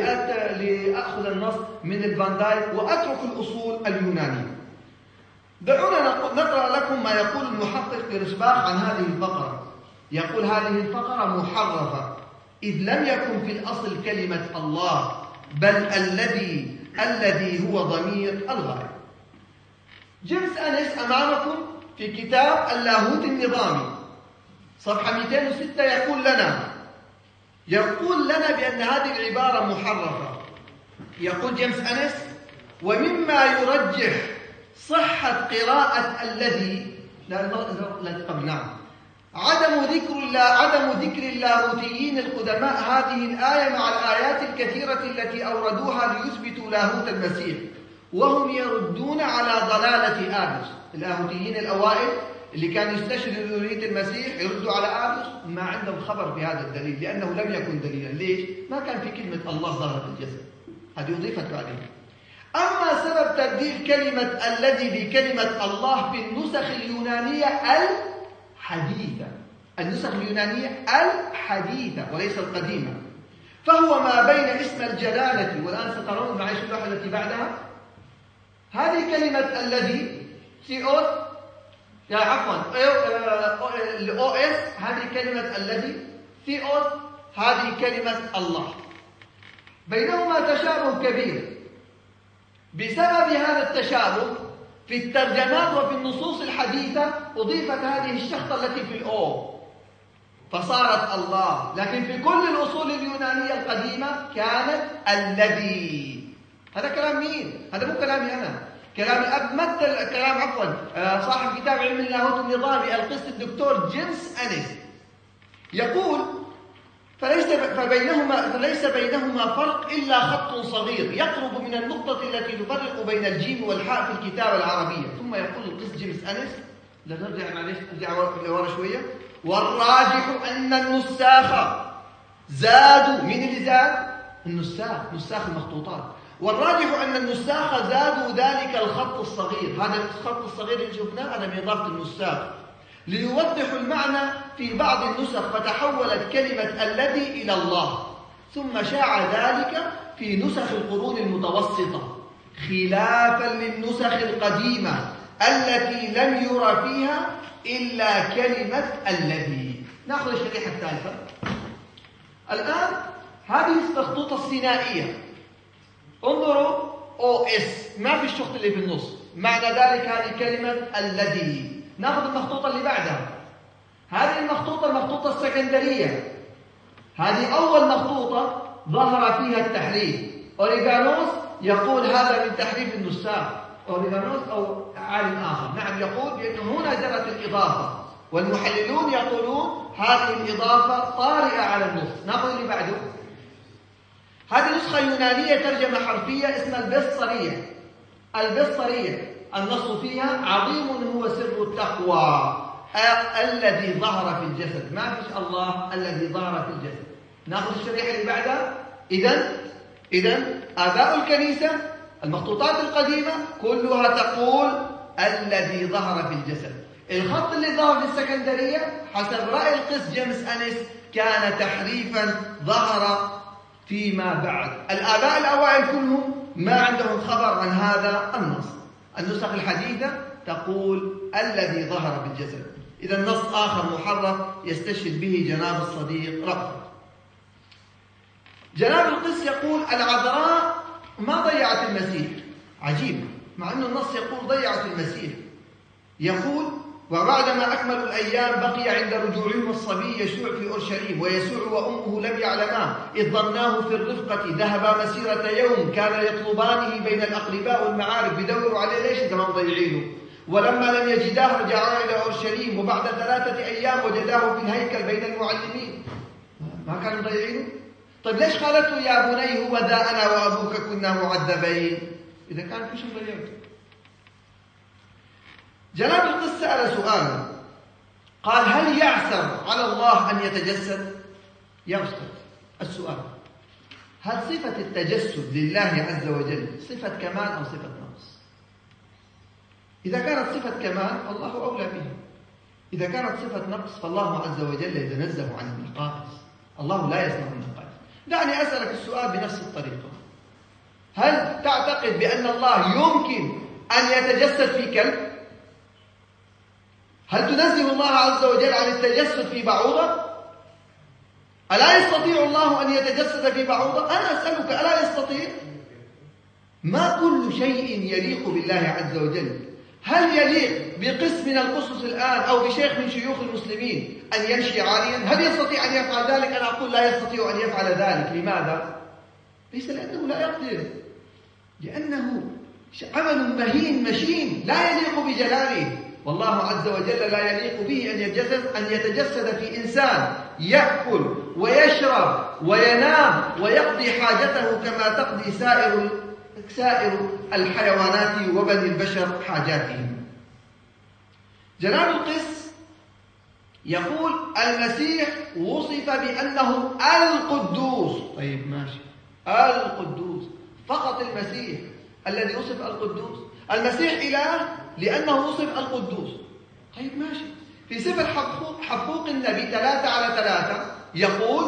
لأخذ النص من الفان دايك وأترك الأصول اليونانية. دعونا نقرأ لكم ما يقول المحقق لرسباخ عن هذه الفقرة. يقول هذه الفقرة محرفة، إذ لم يكن في الأصل كلمة الله، بل الذي هو ضمير الغائب. جيمس أنيس أمامكم في كتاب اللاهوت النظامي صفحة 206 يقول لنا بأن هذه العبارة محرفة. يقول جيمس أنيس: ومما يرجح صحة قراءة الذي عدم ذكر اللاهوتيين القدماء هذه الآية مع الآيات الكثيرة التي أوردوها ليثبتوا لاهوت المسيح، وهم يردون على ضلالة آبس. اللاهوتيين الأوائل اللي كانوا يستشهدوا بألوهية المسيح يردوا على آبس، ما عندهم خبر بهذا الدليل لأنه لم يكن دليلا. ليش؟ ما كان في كلمة الله ظهر في الجسد، هذه أضيفت بعدين. أما سبب تبديل كلمة الذي بكلمة الله في النسخ اليونانية الحديثة، النسخ اليونانية الحديثة وليس القديمة، فهو ما بين اسم الجلالة، والآن سترون معي اللوحة التي بعدها، هذه كلمة الذي سيئوس، الأوس، هذه كلمة الذي، سيئوس هذه كلمة الله، بينهما تشابه كبير. بسبب هذا التشابه في الترجمات وفي النصوص الحديثة أضيفت هذه الشخصة التي في الأو فصارت الله، لكن في كل الأصول اليونانية القديمة كانت الذي. هذا كلام مين؟ هذا مو كلامي أنا، كلام الأب صاحب كتاب علم اللاهوت النظامي القس الدكتور جيمس أنيس. يقول: فليس بينهما فرق إلا خط صغير يقرب من النقطة التي تفرق بين الجيم والحاء في الكتابة العربية. ثم يقول القس جيمس أنيس، نرجع لورا شوية: والراجح أن النساخ زادوا. من اللي زاد؟ نساخ المخطوطات. والراجح أن النساخ زادوا ذلك الخط الصغير. هذا الخط الصغير اللي شفناه هذا من إضافة النساخ ليوضحوا المعنى في بعض النسخ، فتحولت كلمة الذي إلى الله. ثم شاع ذلك في نسخ القرون المتوسطة خلافا للنسخ القديمة التي لم يرى فيها إلا كلمة الذي. نأخذ الشريحة الثالثة الآن. هذه المخطوطة السينائية، انظروا OS، ما في الشخط اللي في النص، معنى ذلك هذه كلمة الذي. ناخذ المخطوطة اللي بعدها، هذه المخطوطة السكندرية، هذه أول مخطوطة ظهر فيها التحريف. أوريغانوس يقول هذا من تحريف النساخ. أوريغانوس أو عالم آخر نعم يقول بأنه هنا جرت الإضافة، والمحللون يقولون هذه الإضافة طارئة على النص. ناخذ اللي بعده. هذه نسخة يونانية ترجمة حرفية اسمها البسطرية. البسطرية النص فيها: عظيم هو سر التقوى الذي ظهر في الجسد. ما فيش الله الذي ظهر في الجسد. ناخذ الشريحة اللي بعدها. إذن آباء الكنيسة المخطوطات القديمة كلها تقول الذي ظهر في الجسد. الخط اللي ظهر في السكندرية حسب رأي القس جيمس أنيس كان تحريفا ظهر فيما بعد. الآباء الأوائل كلهم ما عندهم خبر عن هذا النص. النسخ الحديثة تقول الذي ظهر بالجسد. إذا نص آخر محرف يستشهد به جناب الصديق رأفت. جناب القس يقول العذراء ما ضيعت المسيح. عجيب، مع أن النص يقول ضيعت المسيح. يقول: وبعدما أكملوا الأيام بقي عند رجوعهم الصبي يشوع في أورشليم، ويسوع وأمه لم يعلما، إذ ظناه في الرفقة، ذهبا مسيرة يوم، كان يطلبانه بين الأقرباء والمعارف، بدوروا عليه ليش إذا ما مضيعينه. ولما لم يجداه رجعا إلى أورشليم، وبعد 3 أيام وجداه في الهيكل بين المعلمين. ما كانوا مضيعينه؟ طيب ليش قالت له: يا بني هو ذا أنا وأبوك كنا معذبين؟ إذا كان فيش مضيعته. جناب القس سأل سؤالا، قال: هل يعسر على الله أن يتجسد؟ يا أستاذ، السؤال: هل صفة التجسد لله عز وجل صفة كمال أو صفة نقص؟ إذا كانت صفة كمال فالله أولى بها. إذا كانت صفة نقص فالله عز وجل يتنزه عن النقائص. الله لا يصنع النقائص. دعني أسألك السؤال بنفس الطريقة: هل تعتقد بأن الله يمكن أن يتجسد في كلب؟ هل تنزه الله عز وجل عن التجسد في بعوضة؟ ألا يستطيع الله أن يتجسد في بعوضة؟ أنا أسألك: ألا يستطيع؟ ما كل شيء يليق بالله عز وجل. هل يليق بقس من القصص الآن أو بشيخ من شيوخ المسلمين أن يمشي عاريا؟ هل يستطيع أن يفعل ذلك؟ أنا أقول لا يستطيع أن يفعل ذلك. لماذا؟ ليس لأنه لا يقدر، لأنه عمل مهين مشين لا يليق بجلاله. والله عز وجل لا يليق به أن يتجسد في إنسان يأكل ويشرب وينام ويقضي حاجته كما تقضي سائر الحيوانات وبني البشر حاجاتهم. جناب القس يقول المسيح وصف بأنه القدوس. طيب ماشي، القدوس فقط، المسيح الذي وصف القدوس. المسيح إله لأنه وصف القدوس. طيب ماشي. في سفر حقوق النبي 3:3 يقول: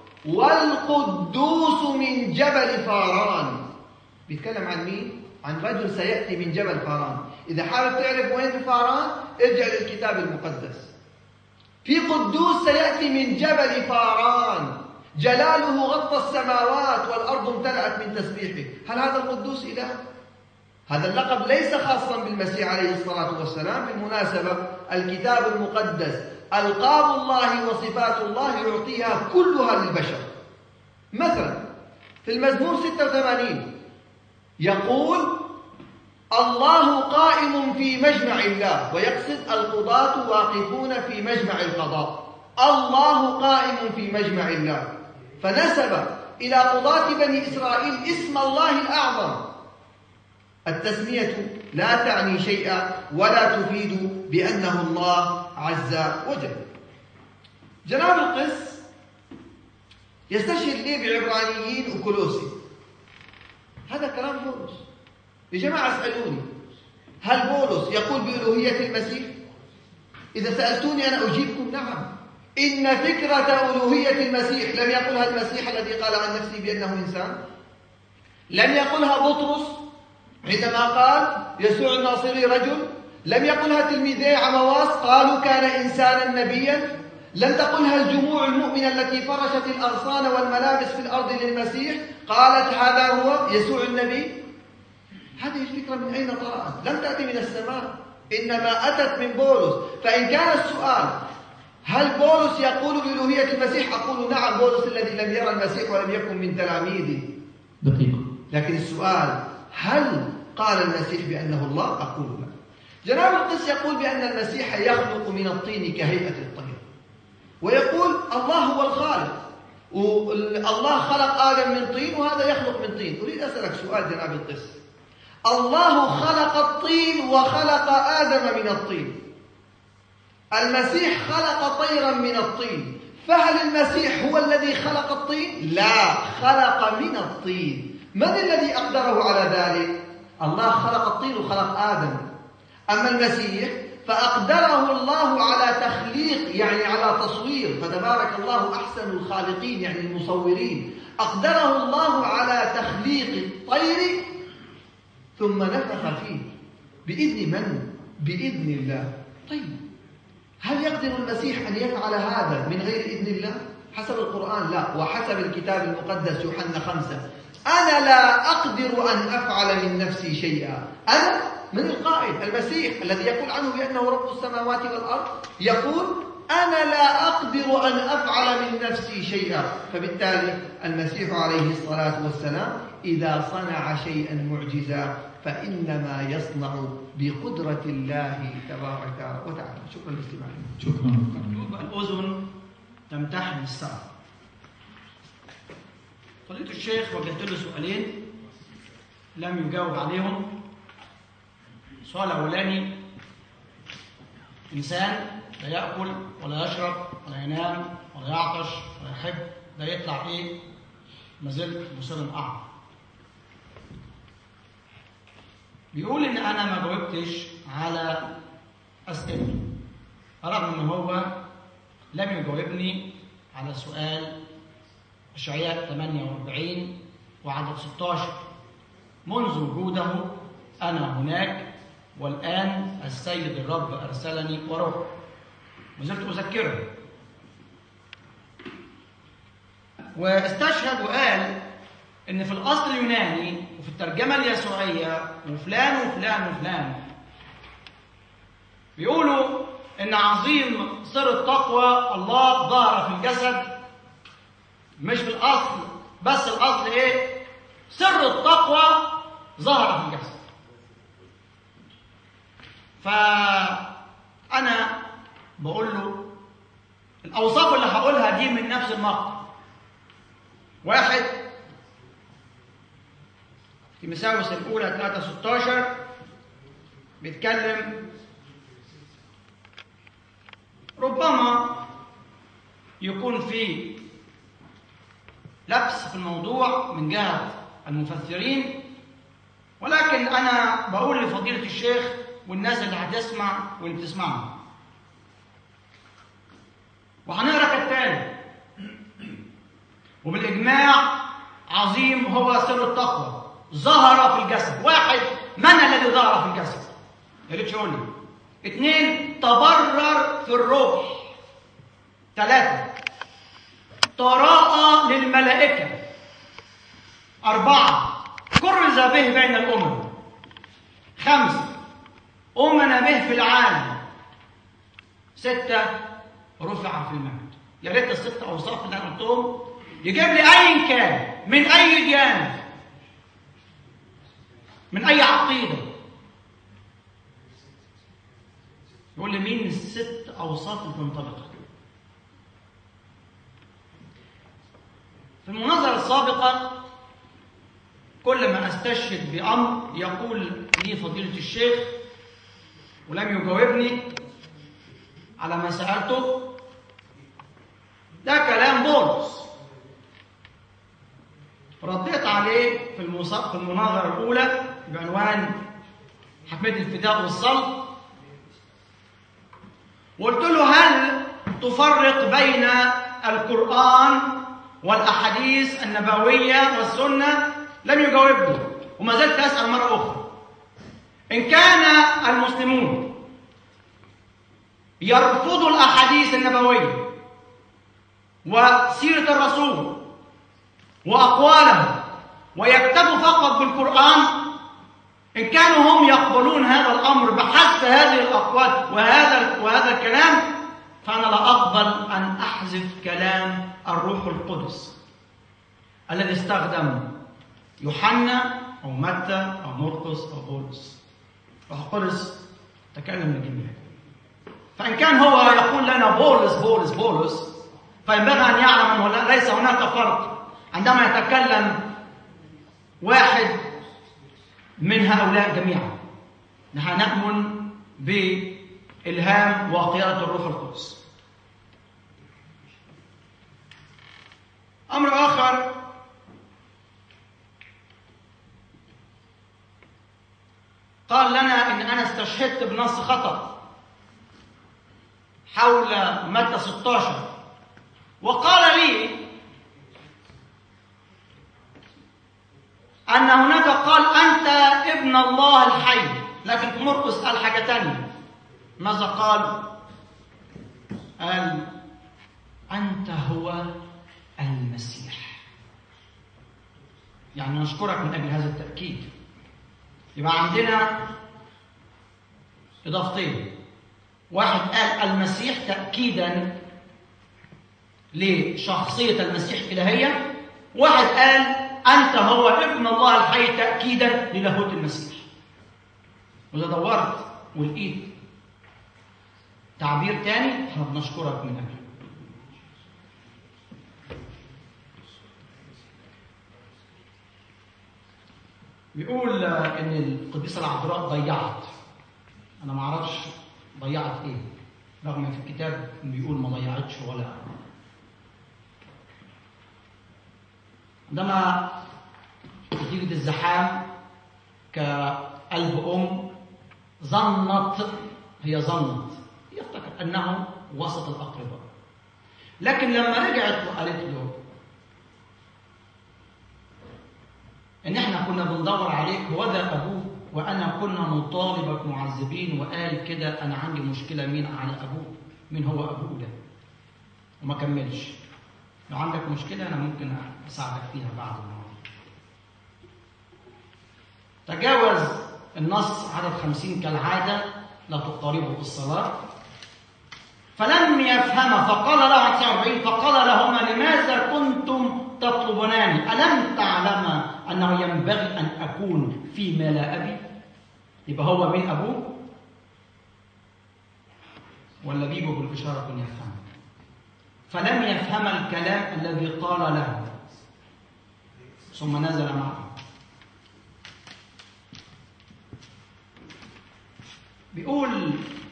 والقدوس من جبل فاران. بيتكلم عن مين؟ عن رجل سيأتي من جبل فاران. إذا حابب تعرف وين في فاران ارجع للكتاب المقدس. في قدوس سيأتي من جبل فاران جلاله غطى السماوات والأرض امتلأت من تسبيحه. هل هذا القدوس إله؟ هذا اللقب ليس خاصا بالمسيح عليه الصلاة والسلام. بالمناسبة الكتاب المقدس ألقاب الله وصفات الله يعطيها كلها للبشر. مثلا في المزمور 86 يقول: الله قائم في مجمع الله، ويقصد القضاة واقفون في مجمع القضاء. الله قائم في مجمع الله، فنسب إلى قضاة بني إسرائيل اسم الله الأعظم. التسمية لا تعني شيئا ولا تفيد بأنه الله عز وجل. جناب القس يستشهد لي بعبرانيين وكولوسي. هذا كلام بولس. يا جماعة اسألوني، هل بولس يقول بألوهية المسيح؟ إذا سألتوني أنا أجيبكم نعم. إن فكرة ألوهية المسيح لم يقلها المسيح الذي قال عن نفسه بأنه إنسان. لم يقلها بطرس عندما قال يسوع الناصري رجل. لم يقلها تلميذي عمواس قالوا كان إنسانا نبيا. لم تقلها الجموع المؤمنة التي فرشت الأغصان والملابس في الأرض للمسيح قالت هذا هو يسوع النبي. هذه الفكرة من أين طرأت؟ لم تأتي من السماء، إنما أتت من بولس. فإن كان السؤال هل بولس يقول بألوهية المسيح؟ أقول نعم، بولس الذي لم يرى المسيح ولم يكن من تلاميذه. دقيقة. لكن السؤال هل قال المسيح بأنه الله؟ أقول لا. جناب القس يقول بأن المسيح يخلق من الطين كهيئة الطير، ويقول الله هو الخالق. والله خلق آدم من طين وهذا يخلق من طين. أريد أسألك سؤال جناب القس، الله خلق الطين وخلق آدم من الطين، المسيح خلق طيرا من الطين، فهل المسيح هو الذي خلق الطين؟ لا، خلق من الطين. من الذي أقدره على ذلك؟ الله خلق الطين وخلق آدم. أما المسيح فأقدره الله على تخليق، يعني على تصوير، فتبارك الله أحسن الخالقين يعني المصورين. أقدره الله على تخليق الطير ثم نفخ فيه بإذن من؟ بإذن الله. طيب هل يقدر المسيح أن يفعل هذا من غير إذن الله؟ حسب القرآن لا، وحسب الكتاب المقدس يوحنا 5 أنا لا أقدر أن أفعل من نفسي شيئا. أنا من القائل المسيح الذي يقول عنه بأنه رب السماوات والأرض يقول أنا لا أقدر أن أفعل من نفسي شيئا. فبالتالي المسيح عليه الصلاة والسلام إذا صنع شيئا معجزا فإنما يصنع بقدرة الله تبارك وتعالى. شكرا لاستماعكم. شكرا. الأذن تمتحن السمع. فضيلة الشيخ وجهت له سؤالين لم يجاوب عليهم. السؤال الأولاني، إنسان لا يأكل ولا يشرب ولا ينام ولا يعطش ولا يحب، ده يطلع إيه؟ ما زلت مسلم أعمى. بيقول إن أنا ما جاوبتش على أسئلته، رغم إن هو لم يجاوبني على سؤال إشعياء 48 وعدد 16: منذ وجوده أنا هناك والآن السيد الرب أرسلني وروح. ما زلت أذكره، واستشهد وقال إن في الأصل اليوناني وفي الترجمة اليسوعية وفلان وفلان وفلان بيقولوا إن عظيم سر التقوى الله ظهر في الجسد، مش في الأصل بس، الأصل إيه؟ سر التقوى ظهر في الجسد. فأنا بقول له الأوصاف اللي هقولها دي من نفس المقطع. واحد، تيموثاوس الأولى 3:16 بيتكلم ربما يكون في لبس في الموضوع من جهة المفسرين، ولكن أنا بقول لفضيلة الشيخ والناس اللي هتسمع واللي بتسمعنا، وهنقرا كالتالي: وبالإجماع عظيم هو سر التقوى ظهر في الجسد. واحد، من الذي ظهر في الجسد؟ يا ريت يقول لي. 2، تبرر في الروح. 3، تراءى للملائكة. 4، كرز به بين الأمم. 5، أؤمن به في العالم. 6، رفع في المجد. يا ريت ال6 أوصاف اللي أنا قلتهم يجيب لي أي كان من أي ديانة، من أي عقيدة، يقول لي مين ال6 أوصاف اللي تنطبق. في المناظرة السابقة كل ما أستشهد بأمر يقول لي فضيلة الشيخ ولم يجاوبني على ما سألته، ده كلام بولس. رديت عليه في المناظرة الأولى بعنوان حميد الفداء والصلب، وقلت له هل تفرق بين القرآن والأحاديث النبوية والسنة؟ لم يجاوبني، وما زلت أسأل مرة أخرى. إن كان المسلمون يرفضوا الأحاديث النبوية وسيرة الرسول وأقواله ويكتفوا فقط بالقرآن، إن كانوا هم يقبلون هذا الأمر بحذف هذه الأقوال وهذا الكلام، فأنا لا أقبل أن أحذف كلام الروح القدس الذي استخدم يوحنا أو متى أو مرقس أو بولس. الروح القدس تكلم للجميع. فإن كان هو يقول لنا بولس بولس بولس، فينبغي أن يعلم أنه ليس هناك فرق عندما يتكلم واحد من هؤلاء جميعا. نحن نؤمن بإلهام وقيادة الروح القدس. أمر آخر، قال لنا إن أنا استشهدت بنص خطأ حول مادة 16، وقال لي أن هناك قال أنت ابن الله الحي، لكن في مرقس قال حاجة تانية. ماذا قال؟ قال أنت هو المسيح. يعني نشكرك من أجل هذا التأكيد. يبقى عندنا إضافتين، واحد قال المسيح تأكيدا لشخصية المسيح الإلهية، واحد قال أنت هو ابن الله الحي تأكيدا للاهوت المسيح. وإذا دورت ولقيت تعبير تاني احنا بنشكرك من أجله. بيقول إن القديسة العذراء ضيعت. أنا ما أعرفش ضيعت إيه، رغم إن في الكتاب بيقول ما ضيعتش ولا. عندما نتيجة الزحام كقلب ظنت هي افتكر أنه وسط الأقرباء، لكن لما رجعت وقالت له إن إحنا كنا بندور عليك، هو ده أبوك وأنا كنا نطالبك معذبين، وقال كده أنا عندي مشكلة مين على أبوك، مين هو أبوك ده، وما كملش. لو عندك مشكلة أنا ممكن أساعدك فيها بعد الموضوع. تجاوز النص عدد 50 كالعادة، لا تقتربوا الصلاة. فلم يفهم فقال له عن 49 فقال لهما لماذا كنتم تطلبناني؟ ألم تعلم أنه ينبغي أن أكون فيما لا أبي؟ يبقى هو مين أبوه؟ ولا بيجوا بالإشارة كن يفهم؟ فلم يفهم الكلام الذي قال له، ثم نزل معه. بيقول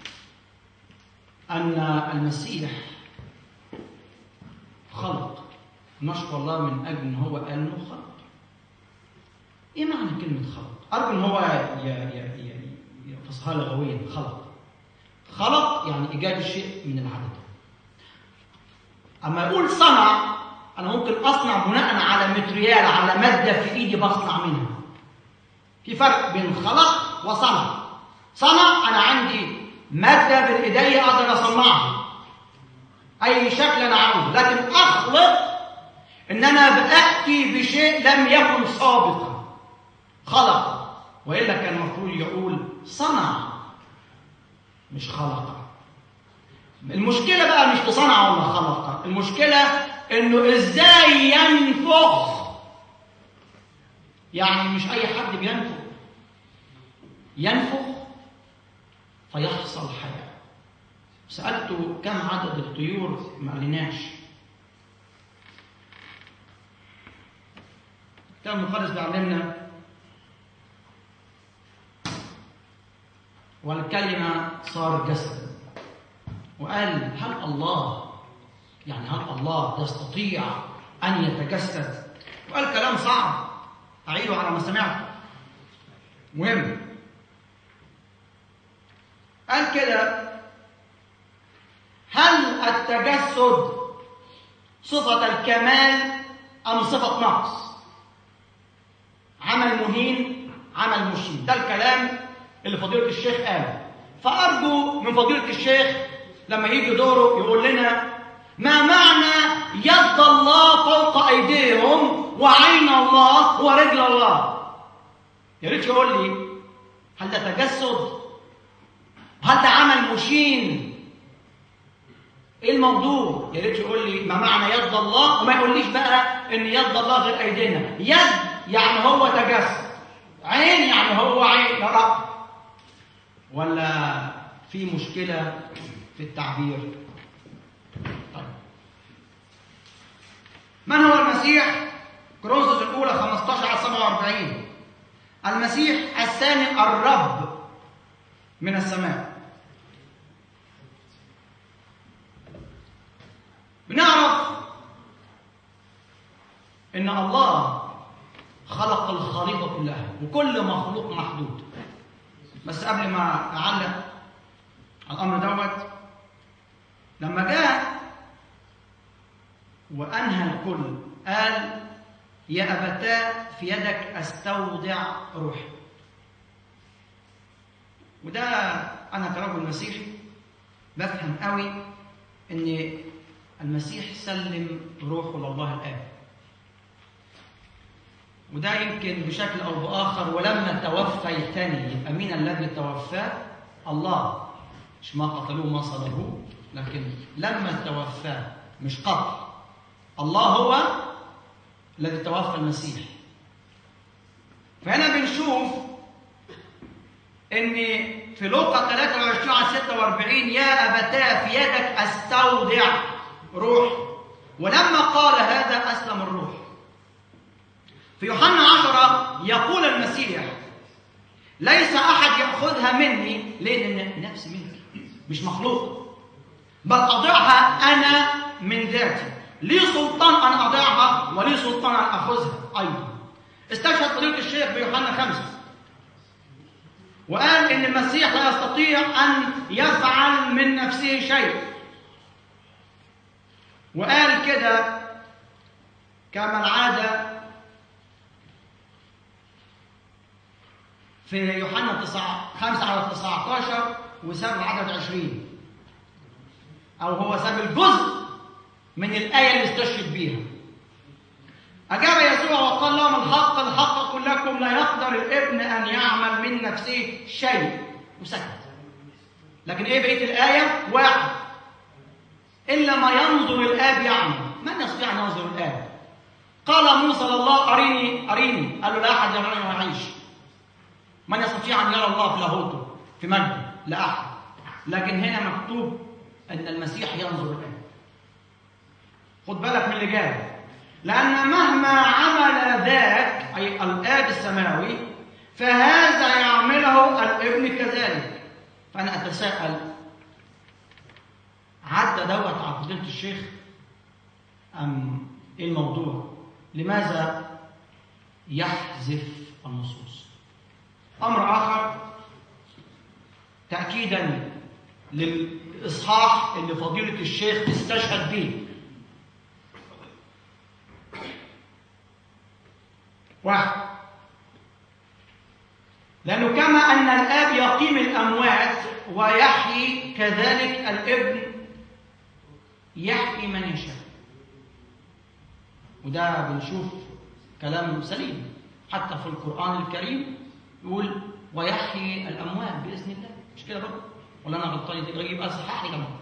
أن المسيح خلق، نشكر الله من أجل أن هو قال أنه خلق. إيه معنى كلمة خلق؟ أرجو أن هو يفصلها لغويا. خلق يعني إيجاد الشيء من العدم. أما يقول صنع، أنا ممكن أصنع بناء على ماتريال، على مادة في إيدي بصنع منها. في فرق بين خلق وصنع. صنع أنا عندي مادة بالإيدية أقدر أصنعها أي شكل أنا عاوزه، لكن أخلق إن أنا بأتي بشيء لم يكن سابقا. خلق، وإلا كان المفروض يقول صنع مش خلق. المشكلة بقى مش في صنع ولا خلق، المشكلة إنه إزاي ينفخ. يعني مش أي حد ينفخ فيحصل حياة. سألته كم عدد الطيور، ما قالناش. الكتاب المقدس بيعلمنا والكلمة صار جسد، وقال هل الله يستطيع أن يتجسد؟ وقال كلام صعب أعيده على ما سمعته، مهم. قال كده: هل التجسد صفة الكمال أم صفة نقص؟ عمل مهين، عمل مشين. ده الكلام اللي فضيلة الشيخ قاله. فأرجو من فضيلة الشيخ لما يجي دوره يقول لنا ما معنى يد الله فوق أيديهم وعين الله ورجل الله. يا ريت يقول لي هل ده تجسد؟ هل ده عمل مشين؟ ايه الموضوع؟ يا ريت يقول لي ما معنى يد الله، وما يقوليش بقى ان يد الله غير ايدينا. يد يعني هو تجسد، عين يعني هو عين رب، ولا في مشكله في التعبير؟ طيب من هو المسيح؟ كورنثوس الأولى 15-47. المسيح الثاني الرب من السماء. بنعرف إن الله خلق الخليقة كلها وكل مخلوق محدود. بس قبل ما أعلق على الأمر دوت، لما جاء وأنهى الكل قال: يا أبتاه في يدك أستودع روحي. وده أنا كرجل مسيحي بفهم قوي إن المسيح سلم روحه لله الآب، وده يمكن بشكل أو بآخر. ولما توفيتني، يبقى مين الذي توفاه؟ الله. مش ما قتلوه ما صلبوه، لكن لما توفاه، مش قتل. الله هو الذي توفى المسيح. فهنا بنشوف ان في لوقا 23-46 يا أبتاه في يدك أستودع روح. ولما قال هذا أسلم الروح. في يوحنا 10 يقول المسيح: ليس أحد يأخذها مني، لأن نفسي منك، مش مخلوق، بل أضعها أنا من ذاتي. لي سلطان أن أضعها ولي سلطان أن أخذها أيضا. استشهد فضيلة الشيخ بيوحنا 5 وقال إن المسيح لا يستطيع أن يفعل من نفسه شيء. وقال كده كما العادة في يوحنا 5:19 وساب العدد 20، أو هو ساب الجزء من الآية اللي استشهد بيها. أجاب يسوع وقال لهم: الحق الحق أقول لكم، لا يقدر الابن أن يعمل من نفسه شيء. وسكت. لكن إيه بقية الآية؟ 1: إلا ما ينظر الآب يعمل. من يستطيع أن ينظر الآب؟ قال موسى لله: أريني أريني. قال له: لا أحد يراني ويعيش. من يستطيع أن يرى الله في لاهوته في مجده؟ لا أحد. لكن هنا مكتوب أن المسيح ينظر الآب. خد بالك من اللي جاي، لأن مهما عمل ذاك، أي الآب السماوي، فهذا يعمله الابن كذلك. فأنا أتساءل: عدى دوت على فضيلة الشيخ أم إيه الموضوع؟ لماذا يحذف النصوص؟ أمر آخر تأكيدا للإصحاح اللي فضيلة الشيخ استشهد به. 1: لأنه كما أن الآب يقيم الأموات ويحيي، كذلك الابن يحيي من يشاء. وده بنشوف كلام سليم حتى في القرآن الكريم، يقول: ويحيي الأموات بإذن الله. مش كده برضه؟ ولا أنا غلطان؟ يبقى صحح لي كمان.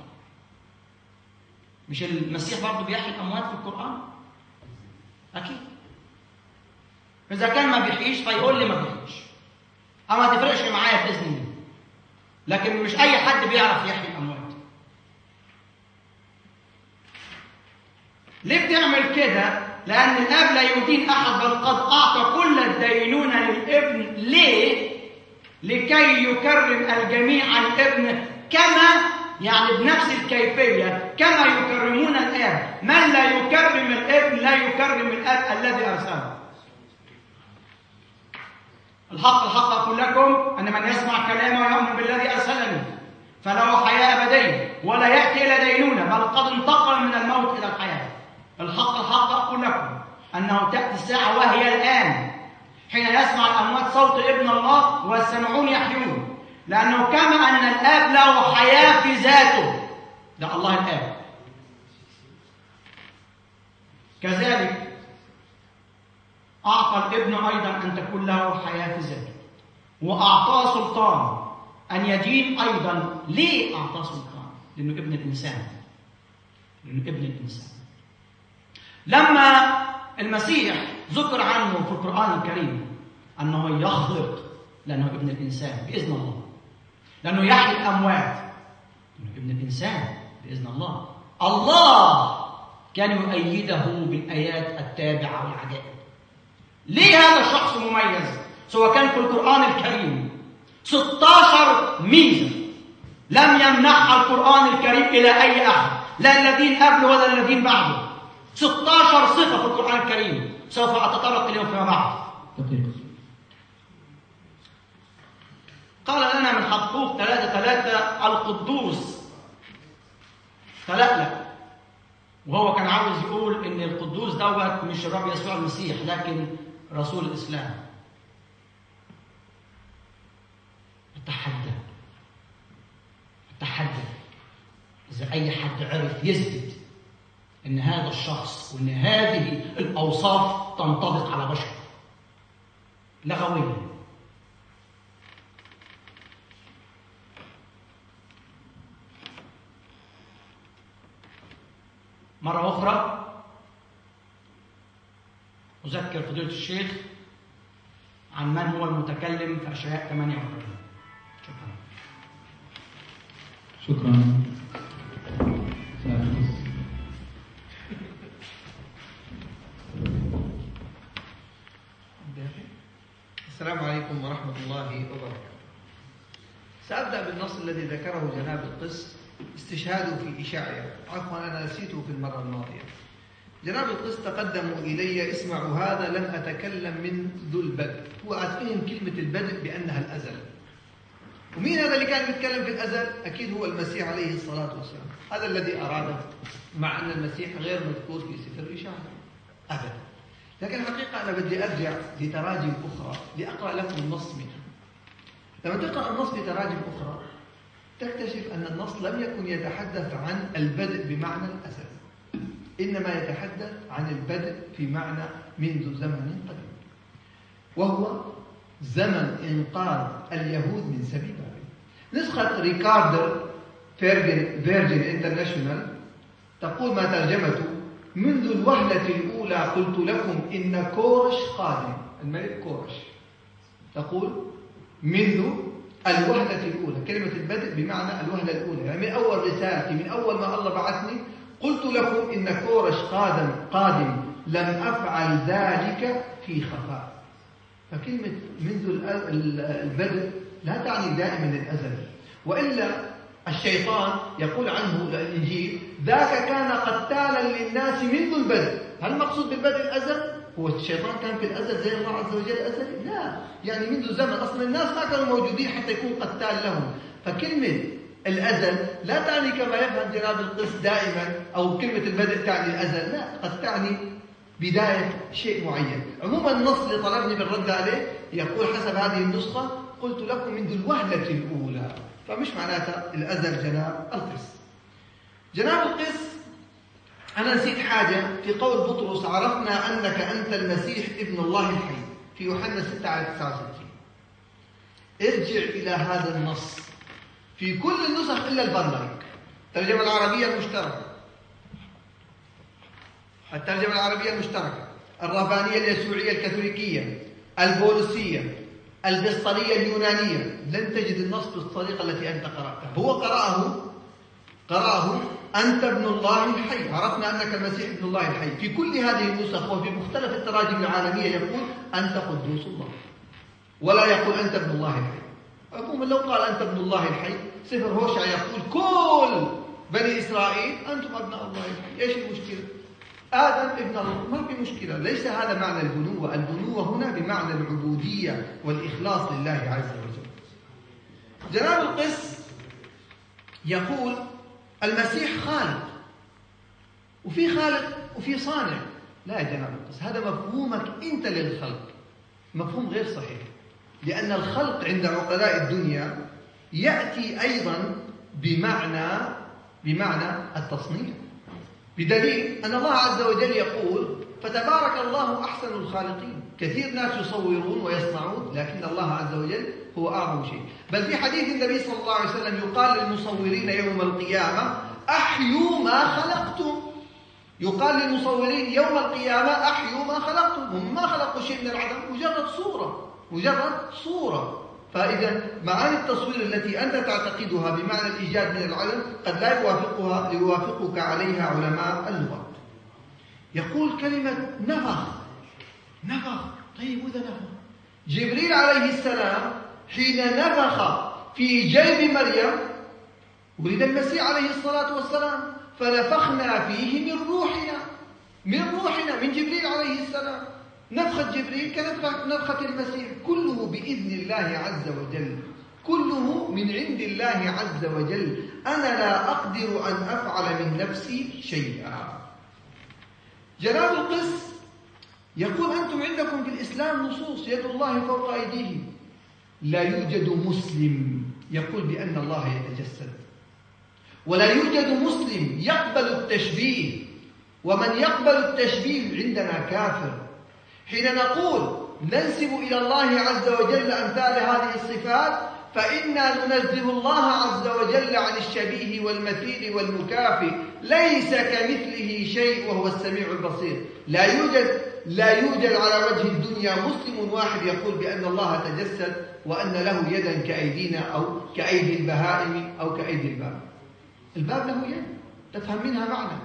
مش المسيح برضه بيحيي الأموات في القرآن؟ أكيد. إذا كان ما بيحييش فيقول لي ما بيحييش، أما ما تفرقش معايا بإذن الله. لكن مش أي حد بيعرف يحيي الأموات. ليه بتعمل كده؟ لأن الآب لا يدين أحد، بل قد أعطى كل الدينونة للابن. ليه؟ لكي يكرم الجميع الابن، كما يعني بنفس الكيفية كما يكرمون الآب. من لا يكرم الابن لا يكرم الآب الذي أرسله. الحق الحق أقول لكم أن من يسمع كلامي ويؤمن بالذي أرسلني فله حياة أبدية ولا يأتي إلى دينونة، بل قد انتقل من الموت إلى الحياة. الحق الحق أقول لكم أنه تأتي الساعة وهي الآن حين يسمع الأموات صوت ابن الله والسامعون يحيون، لأنه كما أن الآب له حياة في ذاته، ده الله الآب، كذلك أعطى الابن أيضا أن تكون له حياة في ذاته، وأعطاه سلطان أن يدين أيضا. ليه أعطاه سلطان؟ لأنه ابن الإنسان. لأنه ابن الإنسان. لما المسيح ذكر عنه في القرآن الكريم أنه يخلق، لأنه ابن الإنسان بإذن الله، لأنه يحيي الأموات، لأنه ابن الإنسان بإذن الله. الله كان يؤيده بالآيات التابعة والعجائب. ليه هذا الشخص مميز؟ سواء كان في القرآن الكريم 16 ميزة لم يمنحها القرآن الكريم إلى أي أحد، لا الذين قبله ولا الذين بعده. 16 صفة في القرآن الكريم سوف أتطرق إليهم فيما بعد. قال لنا من حقوق 3 القدوس تلألأ، وهو كان عاوز يقول إن القدوس دوت مش الرب يسوع المسيح لكن رسول الإسلام. التحدي إذا أي حد عرف يثبت إن هذا الشخص وإن هذه الأوصاف تنطبق على بشر لغويا. مرة أخرى أذكر فضيلة الشيخ عن من هو المتكلم في أشعياء 48. شكرا. السلام عليكم ورحمة الله وبركاته. سأبدأ بالنص الذي ذكره جناب القس استشهاده في إشاعية. عفوا أنا نسيته في المرة الماضية. جناب القس تقدموا إلي: اسمعوا هذا، لن أتكلم منذ البدء. هو أتفهم كلمة البدء بأنها الأزل. ومين هذا اللي كان يتكلم في الأزل؟ أكيد هو المسيح عليه الصلاة والسلام. هذا الذي أراده، مع أن المسيح غير مذكور في سفر إشاعية أبدا. لكن الحقيقة أنا بدي أرجع لتراجم أخرى لأقرأ لكم النص منها. لما تقرأ النص بتراجم أخرى تكتشف أن النص لم يكن يتحدث عن البدء بمعنى الأزل، إنما يتحدث عن البدء في معنى منذ زمن قديم، وهو زمن إنقاذ اليهود من سبي بابل. نسخة ريكاردر فيرجن انترناشونال تقول ما ترجمته: منذ الوهلة الأولى قلت لكم إن كورش قادم. الملك كورش تقول منذ الوهلة الأولى. كلمة البدء بمعنى الوهلة الأولى، يعني من أول رسالتي، من أول ما الله بعثني قلت لكم إن كورش قادم لم أفعل ذلك في خفاء. فكلمة منذ البدء لا تعني دائما الأزل، وإلا الشيطان يقول عنه الإنجيل: ذاك كان قتالا للناس منذ البدء. هل المقصود بالبدء الأزل؟ هو الشيطان كان في الأزل زي الله عز وجل أزل؟ لا، يعني منذ زمن. أصلا الناس ما كانوا موجودين حتى يكون قتال لهم. فكلمة الأزل لا تعني كما يفهم جناب القس دائما، أو كلمة البدء تعني الأزل، لا، قد تعني بداية شيء معين. عموما النص اللي طلبني بالرد عليه يقول حسب هذه النسخة: قلت لكم منذ الوهلة الأولى، فمش معناتها الأزل جناب القس. جناب القس أنا نسيت حاجة في قول بطرس: عرفنا أنك أنت المسيح ابن الله الحي، في يوحنا 6:69. ارجع إلى هذا النص في كل النسخ إلا البرنامج، الترجمة العربية المشتركة، الترجمة العربية المشتركة، الرهبانية اليسوعية الكاثوليكية، البولسية، البسطرية اليونانية، لن تجد النص بالطريقة التي أنت قرأتها. هو قرأه أنت ابن الله الحي، عرفنا أنك المسيح ابن الله الحي. في كل هذه النسخ وفي مختلف التراجم العالمية يقول أنت قدوس الله، ولا يقول أنت ابن الله الحي. عموما لو قال أنت ابن الله الحي، سفر هوشع يقول كل بني إسرائيل أنتم أبناء الله الحي. إيش المشكلة؟ آدم ابن الله، ما في مشكلة. ليس هذا معنى البنوة. البنوة هنا بمعنى العبودية والإخلاص لله عز وجل. جناب القس يقول المسيح خالق، وفي خالق وفي صانع. لا يا جناب القس، هذا مفهومك أنت للخلق، مفهوم غير صحيح. لأن الخلق عند عقلاء الدنيا يأتي أيضا بمعنى التصنيع، بدليل أن الله عز وجل يقول: فتبارك الله أحسن الخالقين. كثير ناس يصورون ويصنعون، لكن الله عز وجل هو أعظم شيء. بل في حديث النبي صلى الله عليه وسلم يقال للمصورين يوم القيامة: أحيوا ما خلقتم. يقال للمصورين يوم القيامة: أحيوا ما خلقتم. هم ما خلقوا شيء من العدم، مجرد صورة. فإذا معاني التصوير التي أنت تعتقدها بمعنى الإيجاد من العدم قد لا يوافقك عليها علماء اللغة. يقول كلمة نفخ. طيب وإذا نفخ؟ جبريل عليه السلام حين نفخ في جيب مريم ولد المسيح عليه الصلاة والسلام، فنفخنا فيه من روحنا من جبريل عليه السلام. نفخة جبريل كنفخة المسيح، كله بإذن الله عز وجل، كله من عند الله عز وجل. أنا لا أقدر أن أفعل من نفسي شيئا. جناب القس يقول أنتم عندكم في الإسلام نصوص يد الله فوق أيديهم. لا يوجد مسلم يقول بأن الله يتجسد، ولا يوجد مسلم يقبل التشبيه، ومن يقبل التشبيه عندنا كافر. حين نقول ننسب إلى الله عز وجل أمثال هذه الصفات فإنا ننزه الله عز وجل عن الشبيه والمثيل والمكافئ، ليس كمثله شيء وهو السميع البصير. لا يوجد على وجه الدنيا مسلم واحد يقول بأن الله تجسد وأن له يدا كأيدينا أو كأيدي البهائم أو كأيدي الباب. الباب له يد تفهم منها معنى،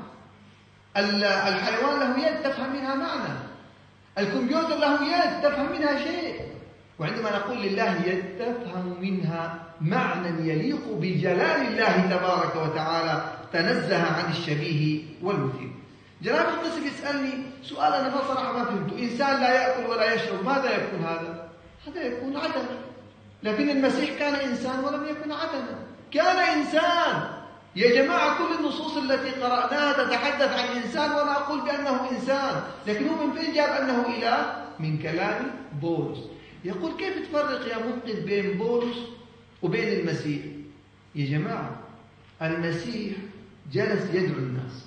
الحيوان له يد تفهم منها معنى، الكمبيوتر له يد تفهم منها شيء. وعندما نقول لله يد تفهم منها معنى يليق بجلال الله تبارك وتعالى، تنزه عن الشبيه والمثيل. جناب القس بيسألني سؤال أنا بصراحة ما فهمته. إنسان لا يأكل ولا يشرب، ماذا يكون هذا؟ هذا يكون عدم. لكن المسيح كان إنسان ولم يكن عدما، كان إنسان. يا جماعة كل النصوص التي قرأناها تتحدث عن إنسان وأنا أقول بأنه إنسان، لكن هو من فين جاب أنه إله؟ من كلام بولس. يقول كيف تفرق يا منقذ بين بولس وبين المسيح؟ يا جماعة المسيح جلس يدعو الناس،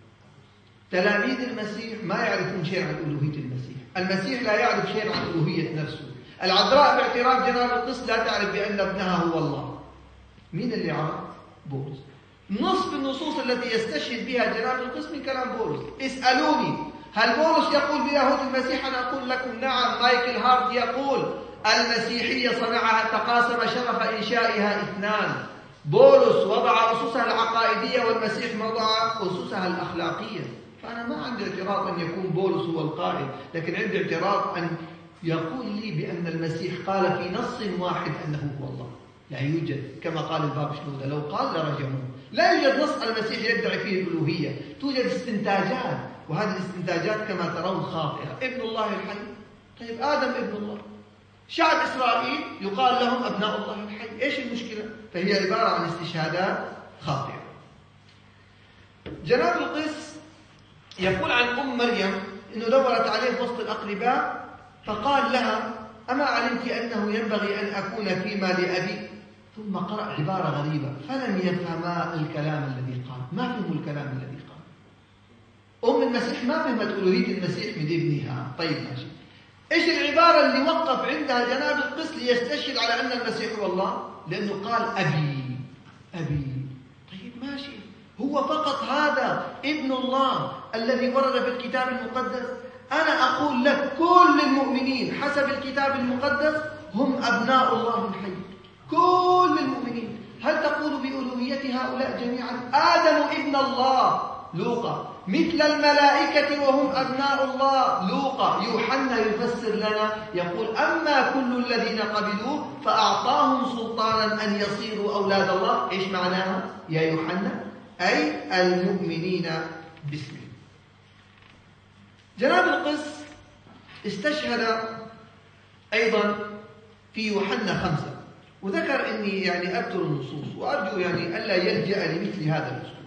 تلاميذ المسيح ما يعرفون شيء عن ألوهية المسيح لا يعرف شيء عن ألوهية نفسه. العذراء باعتراف جناب القس لا تعرف بأن ابنها هو الله. مين اللي عرف؟ بولس. نصف النصوص التي يستشهد بها جناب القس من كلام بولس. اسألوني هل بولس يقول بلاهوت المسيح؟ أنا أقول لكم نعم. مايكل هارت يقول المسيحية صنعها تقاسم شرف إنشائها اثنان، بولس وضع أسسها العقائدية والمسيح وضع أسسها الأخلاقية. فأنا ما عندي اعتراض أن يكون بولس هو القائل، لكن عندي اعتراض أن يقول لي بأن المسيح قال في نص واحد أنه هو الله. لا يوجد، كما قال الباب شنودة لو قال لرجموه. لا يوجد نص المسيح يدعي فيه الألوهية، توجد استنتاجات، وهذه الاستنتاجات كما ترون خاطئة. ابن الله الحي، طيب آدم ابن الله، شعب إسرائيل يقال لهم أبناء الله الحي، إيش المشكلة؟ فهي عبارة عن استشهادات خاطئة. جناب القس يقول عن مريم إنه دورت عليه في وسط الأقرباء فقال لها أما علمت أنه ينبغي أن أكون فيما لأبي؟ ثم قرأ عبارة غريبة فلم يفهما الكلام الذي قال. ما فهموا الكلام الذي قال. المسيح ما فهمت ألوهية المسيح من ابنها. طيب ماشي، إيش العبارة اللي وقف عندها جناب القس ليستشهد على أن المسيح هو الله؟ لأنه قال أبي. طيب ماشي، هو فقط هذا ابن الله الذي ورد في الكتاب المقدس؟ أنا أقول لك كل المؤمنين حسب الكتاب المقدس هم أبناء الله الحي، كل المؤمنين. هل تقول بألوهية هؤلاء جميعا؟ آدم ابن الله لوقا، مثل الملائكة وهم أبناء الله لوقا. يوحنا يفسر لنا يقول أما كل الذين قبلوه فأعطاهم سلطانا أن يصيروا أولاد الله. إيش معناها يا يوحنا؟ أي المؤمنين باسمه. جناب القس استشهد أيضا في يوحنا 5 وذكر إني أبتر النصوص وأرجو ألا يلجأ لمثل هذا الأسلوب.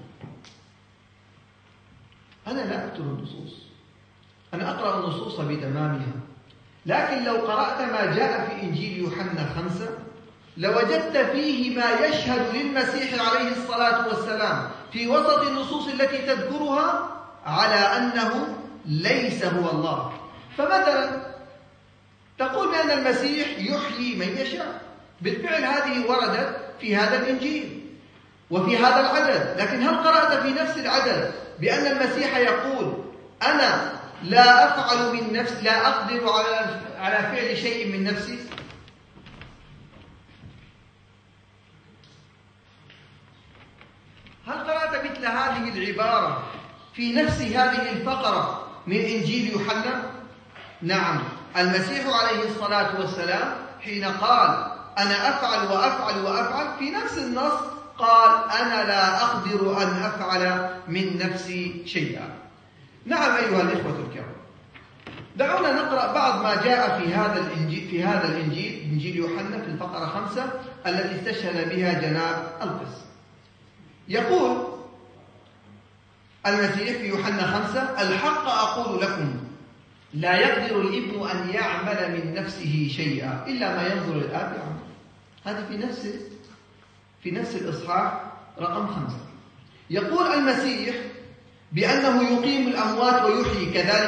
أنا لا أبتر النصوص، أنا أقرأ النصوص بتمامها، لكن لو قرأت ما جاء في إنجيل يوحنا 5 لوجدت فيه ما يشهد للمسيح عليه الصلاة والسلام في وسط النصوص التي تذكرها على أنه ليس هو الله. فمثلا تقول بأن المسيح يحيي من يشاء، بالفعل هذه وردت في هذا الإنجيل وفي هذا العدد، لكن هل قرأت في نفس العدد بأن المسيح يقول أنا لا أفعل من نفسي، لا أقدر على فعل شيء من نفسي؟ هل قرأت مثل هذه العبارة في نفس هذه الفقرة من إنجيل يوحنا؟ نعم، المسيح عليه الصلاة والسلام حين قال أنا أفعل وأفعل وأفعل، في نفس النص قال أنا لا أقدر أن أفعل من نفسي شيئا. نعم أيها الإخوة الكرام، دعونا نقرأ بعض ما جاء في هذا الإنجيل، إنجيل يوحنا، في الفقرة 5 التي استشهد بها جناب القس. يقول المسيح في يوحنا 5: الحق أقول لكم لا يقدر الابن أن يعمل من نفسه شيئا إلا ما ينظر الآب يعمل. هذا في نفس الإصحاح رقم 5. يقول المسيح بأنه يقيم الأموات ويحيي،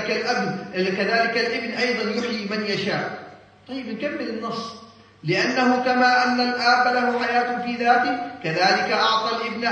كذلك الابن أيضا يحيي من يشاء. طيب نكمل النص: لأنه كما أن الآب له حياة في ذاته كذلك أعطى الابن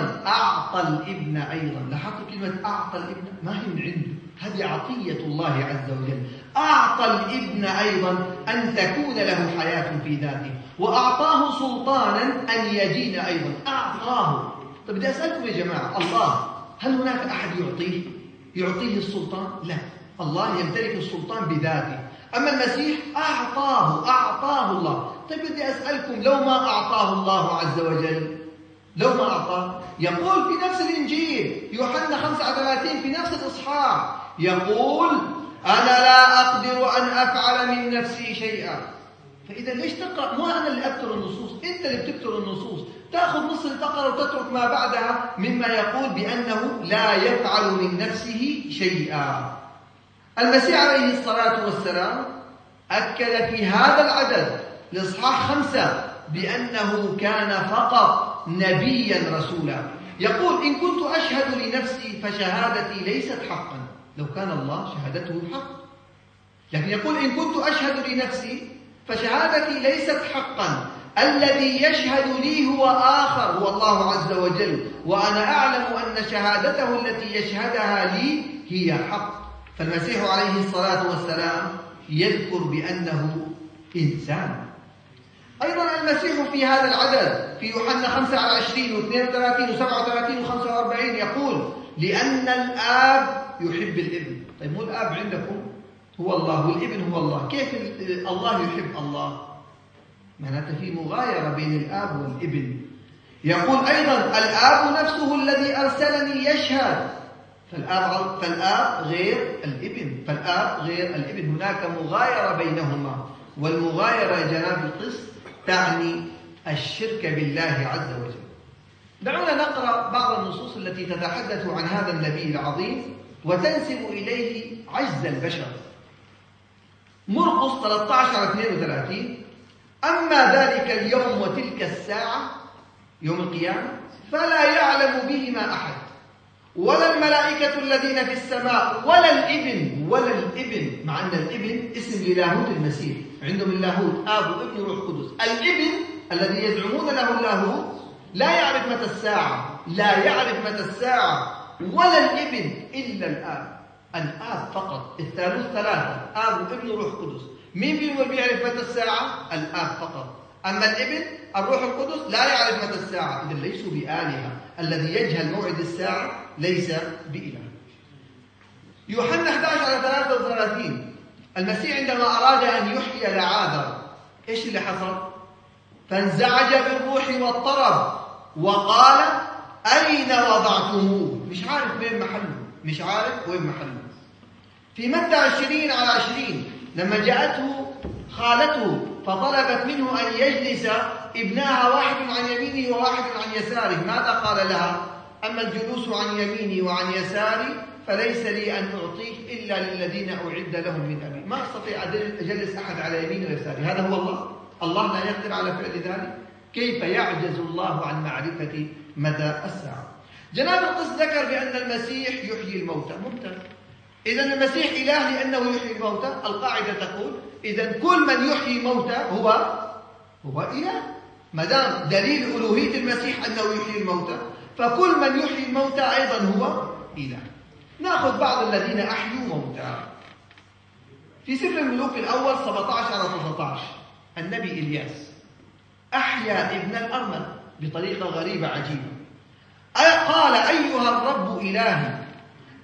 أيضا. لاحظتوا كلمة أعطى الابن؟ ما هي من عنده، هذه عطية الله عز وجل. أعطى الابن أيضا أن تكون له حياة في ذاته، وأعطاه سلطانا أن يدين أيضا. أعطاه. طيب بدي أسألكم يا جماعة، الله هل هناك أحد يعطيه السلطان؟ لا، الله يمتلك السلطان بذاته. أما المسيح أعطاه الله. طيب بدي أسألكم، لو ما أعطاه الله عز وجل، لو ما أعطاه، يقول في نفس الإنجيل يوحنا 35 في نفس الإصحاح، يقول أنا لا أقدر أن أفعل من نفسي شيئا. فإذا ليش تقرأ؟ مو أنا اللي أكتر النصوص، أنت اللي بتكتر النصوص، تأخذ نص الفقرة وتترك ما بعدها مما يقول بأنه لا يفعل من نفسه شيئا. المسيح عليه الصلاة والسلام أكد في هذا العدد الإصحاح 5 بأنه كان فقط نبيا رسولا. يقول إن كنت أشهد لنفسي فشهادتي ليست حقا. لو كان الله شهادته حق، لكن يقول إن كنت أشهد لنفسي فشهادتي ليست حقا، الذي يشهد لي هو آخر، هو الله عز وجل، وأنا أعلم أن شهادته التي يشهدها لي هي حق. فالمسيح عليه الصلاة والسلام يذكر بأنه إنسان. أيضا المسيح في هذا العدد في يوحنا 25 و32 و37 و45 يقول لأن الآب يحب الابن. طيب مو الآب عندكم هو الله والابن هو الله، كيف الله يحب الله؟ معناته في مغايرة بين الآب والابن. يقول أيضا الآب نفسه الذي أرسلني يشهد. فالآب غير الابن، هناك مغايرة بينهما، والمغايرة يا جناب القس تعني الشرك بالله عز وجل. دعونا نقرأ بعض النصوص التي تتحدث عن هذا النبي العظيم وتنسب إليه عجز البشر. مرقس 13-32: أما ذلك اليوم وتلك الساعة، يوم القيامة، فلا يعلم بهما أحد، ولا الملائكة الذين في السماء ولا الابن، مع أن الابن اسم للاهوت المسيح، عندهم اللاهوت آب وابن وروح قدس. الابن الذي يزعمون له اللاهوت لا يعرف متى الساعة، ولا الابن إلا الآب فقط. الثالوث ثلاثة، آب وابن وروح قدس. مين فيهم اللي بيعرف متى الساعة؟ الآب فقط. أما الابن الروح القدس لا يعرف متى الساعة. إذن ليسوا بآلهة. الذي يجهل موعد الساعة ليس بإله. يوحنا 11-33: المسيح عندما أراد أن يحيي لعازر، إيش اللي حصل؟ فانزعج بالروح واضطرب وقال أين وضعتموه؟ مش عارف وين محله. في متى 20-20 لما جاءته خالته فطلبت منه أن يجلس ابنها واحد عن يمينه وواحد عن يساره، ماذا قال لها؟ أما الجلوس عن يميني وعن يساري فليس لي أن أعطيه إلا للذين أعد لهم من أبي. ما أستطيع أجلس أحد على يميني ويساري. هذا هو الله لا يقدر على فعل ذلك. كيف يعجز الله عن معرفة مدى الساعة؟ جناب القس ذكر بأن المسيح يحيي الموتى. ممتاز. إذا المسيح إله لأنه يحيي الموتى. القاعدة تقول إذا كل من يحيي موتى هو إله. ما دام دليل ألوهية المسيح أنه يحيي الموتى، فكل من يحيي الموتى أيضا هو إله. نأخذ بعض الذين أحيوا موتى. في سفر الملوك الأول 17-13 النبي إلياس أحيا ابن الأرمل بطريقة غريبة عجيبة. قال أيها الرب إلهي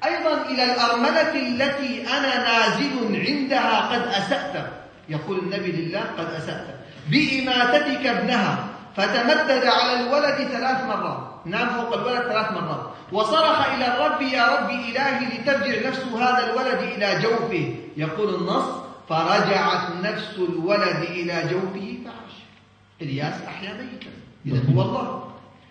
أيضا إلى الأرملة التي أنا نازل عندها قد أسأت، يقول النبي لله قد أسأت بإماتتك ابنها، فتمدد على الولد 3 مرات، نام فوق الولد 3 مرات، وصرخ إلى الرب يا رب إلهي لترجع نفس هذا الولد إلى جوفه، يقول النص فرجعت نفس الولد إلى جوفه فعاش. إلياس أحيا ميتا، إذا هو الله.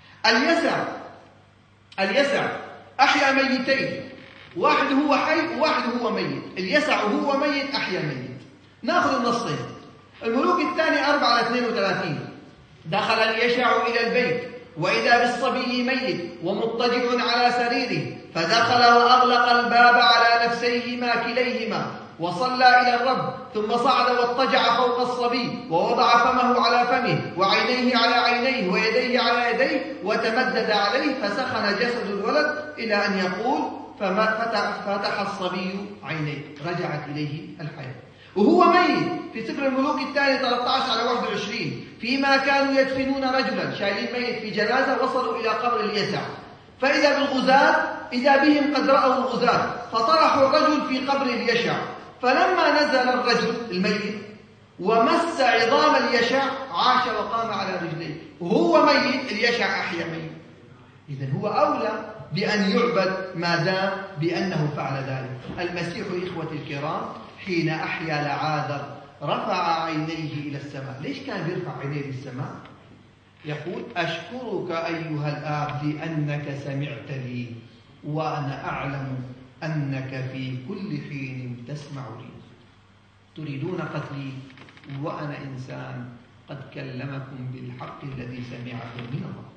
اليسع أحيا ميتين، واحد هو حي وواحد هو ميت. اليسع هو ميت أحيا ميت. ناخذ النصين. الملوك الثاني 4:32 دخل اليشع إلى البيت وإذا بالصبي ميت ومضطجع على سريره، فدخل وأغلق الباب على نفسيهما كليهما وصلى إلى الرب، ثم صعد واضطجع فوق الصبي ووضع فمه على فمه وعينيه على عينيه ويديه على يديه وتمدد عليه، فسخن جسد الولد إلى أن يقول فتح الصبي عينيه، رجعت إليه الحياة. وهو ميت في سفر الملوك الثاني 13:21 فيما كانوا يدفنون رجلا، شايلين ميت في جنازة، وصلوا إلى قبر اليسع، فإذا بالغزاة إذا بهم قد رأوا الغزاة فطرحوا الرجل في قبر اليشع، فلما نزل الرجل الميت ومس عظام اليشع عاش وقام على رجليه، وهو ميت اليشع أحيا ميت. إذن هو أولى بأن يعبد ما دام بأنه فعل ذلك. المسيح إخوتي الكرام حين أحيا لعازر رفع عينيه إلى السماء. ليش كان يرفع عينيه للسماء؟ يقول أشكرك أيها الآب لأنك سمعت لي وأنا أعلم أنك في كل حين تسمع لي. تريدون قتلي وأنا إنسان قد كلمكم بالحق الذي سمعه من الله.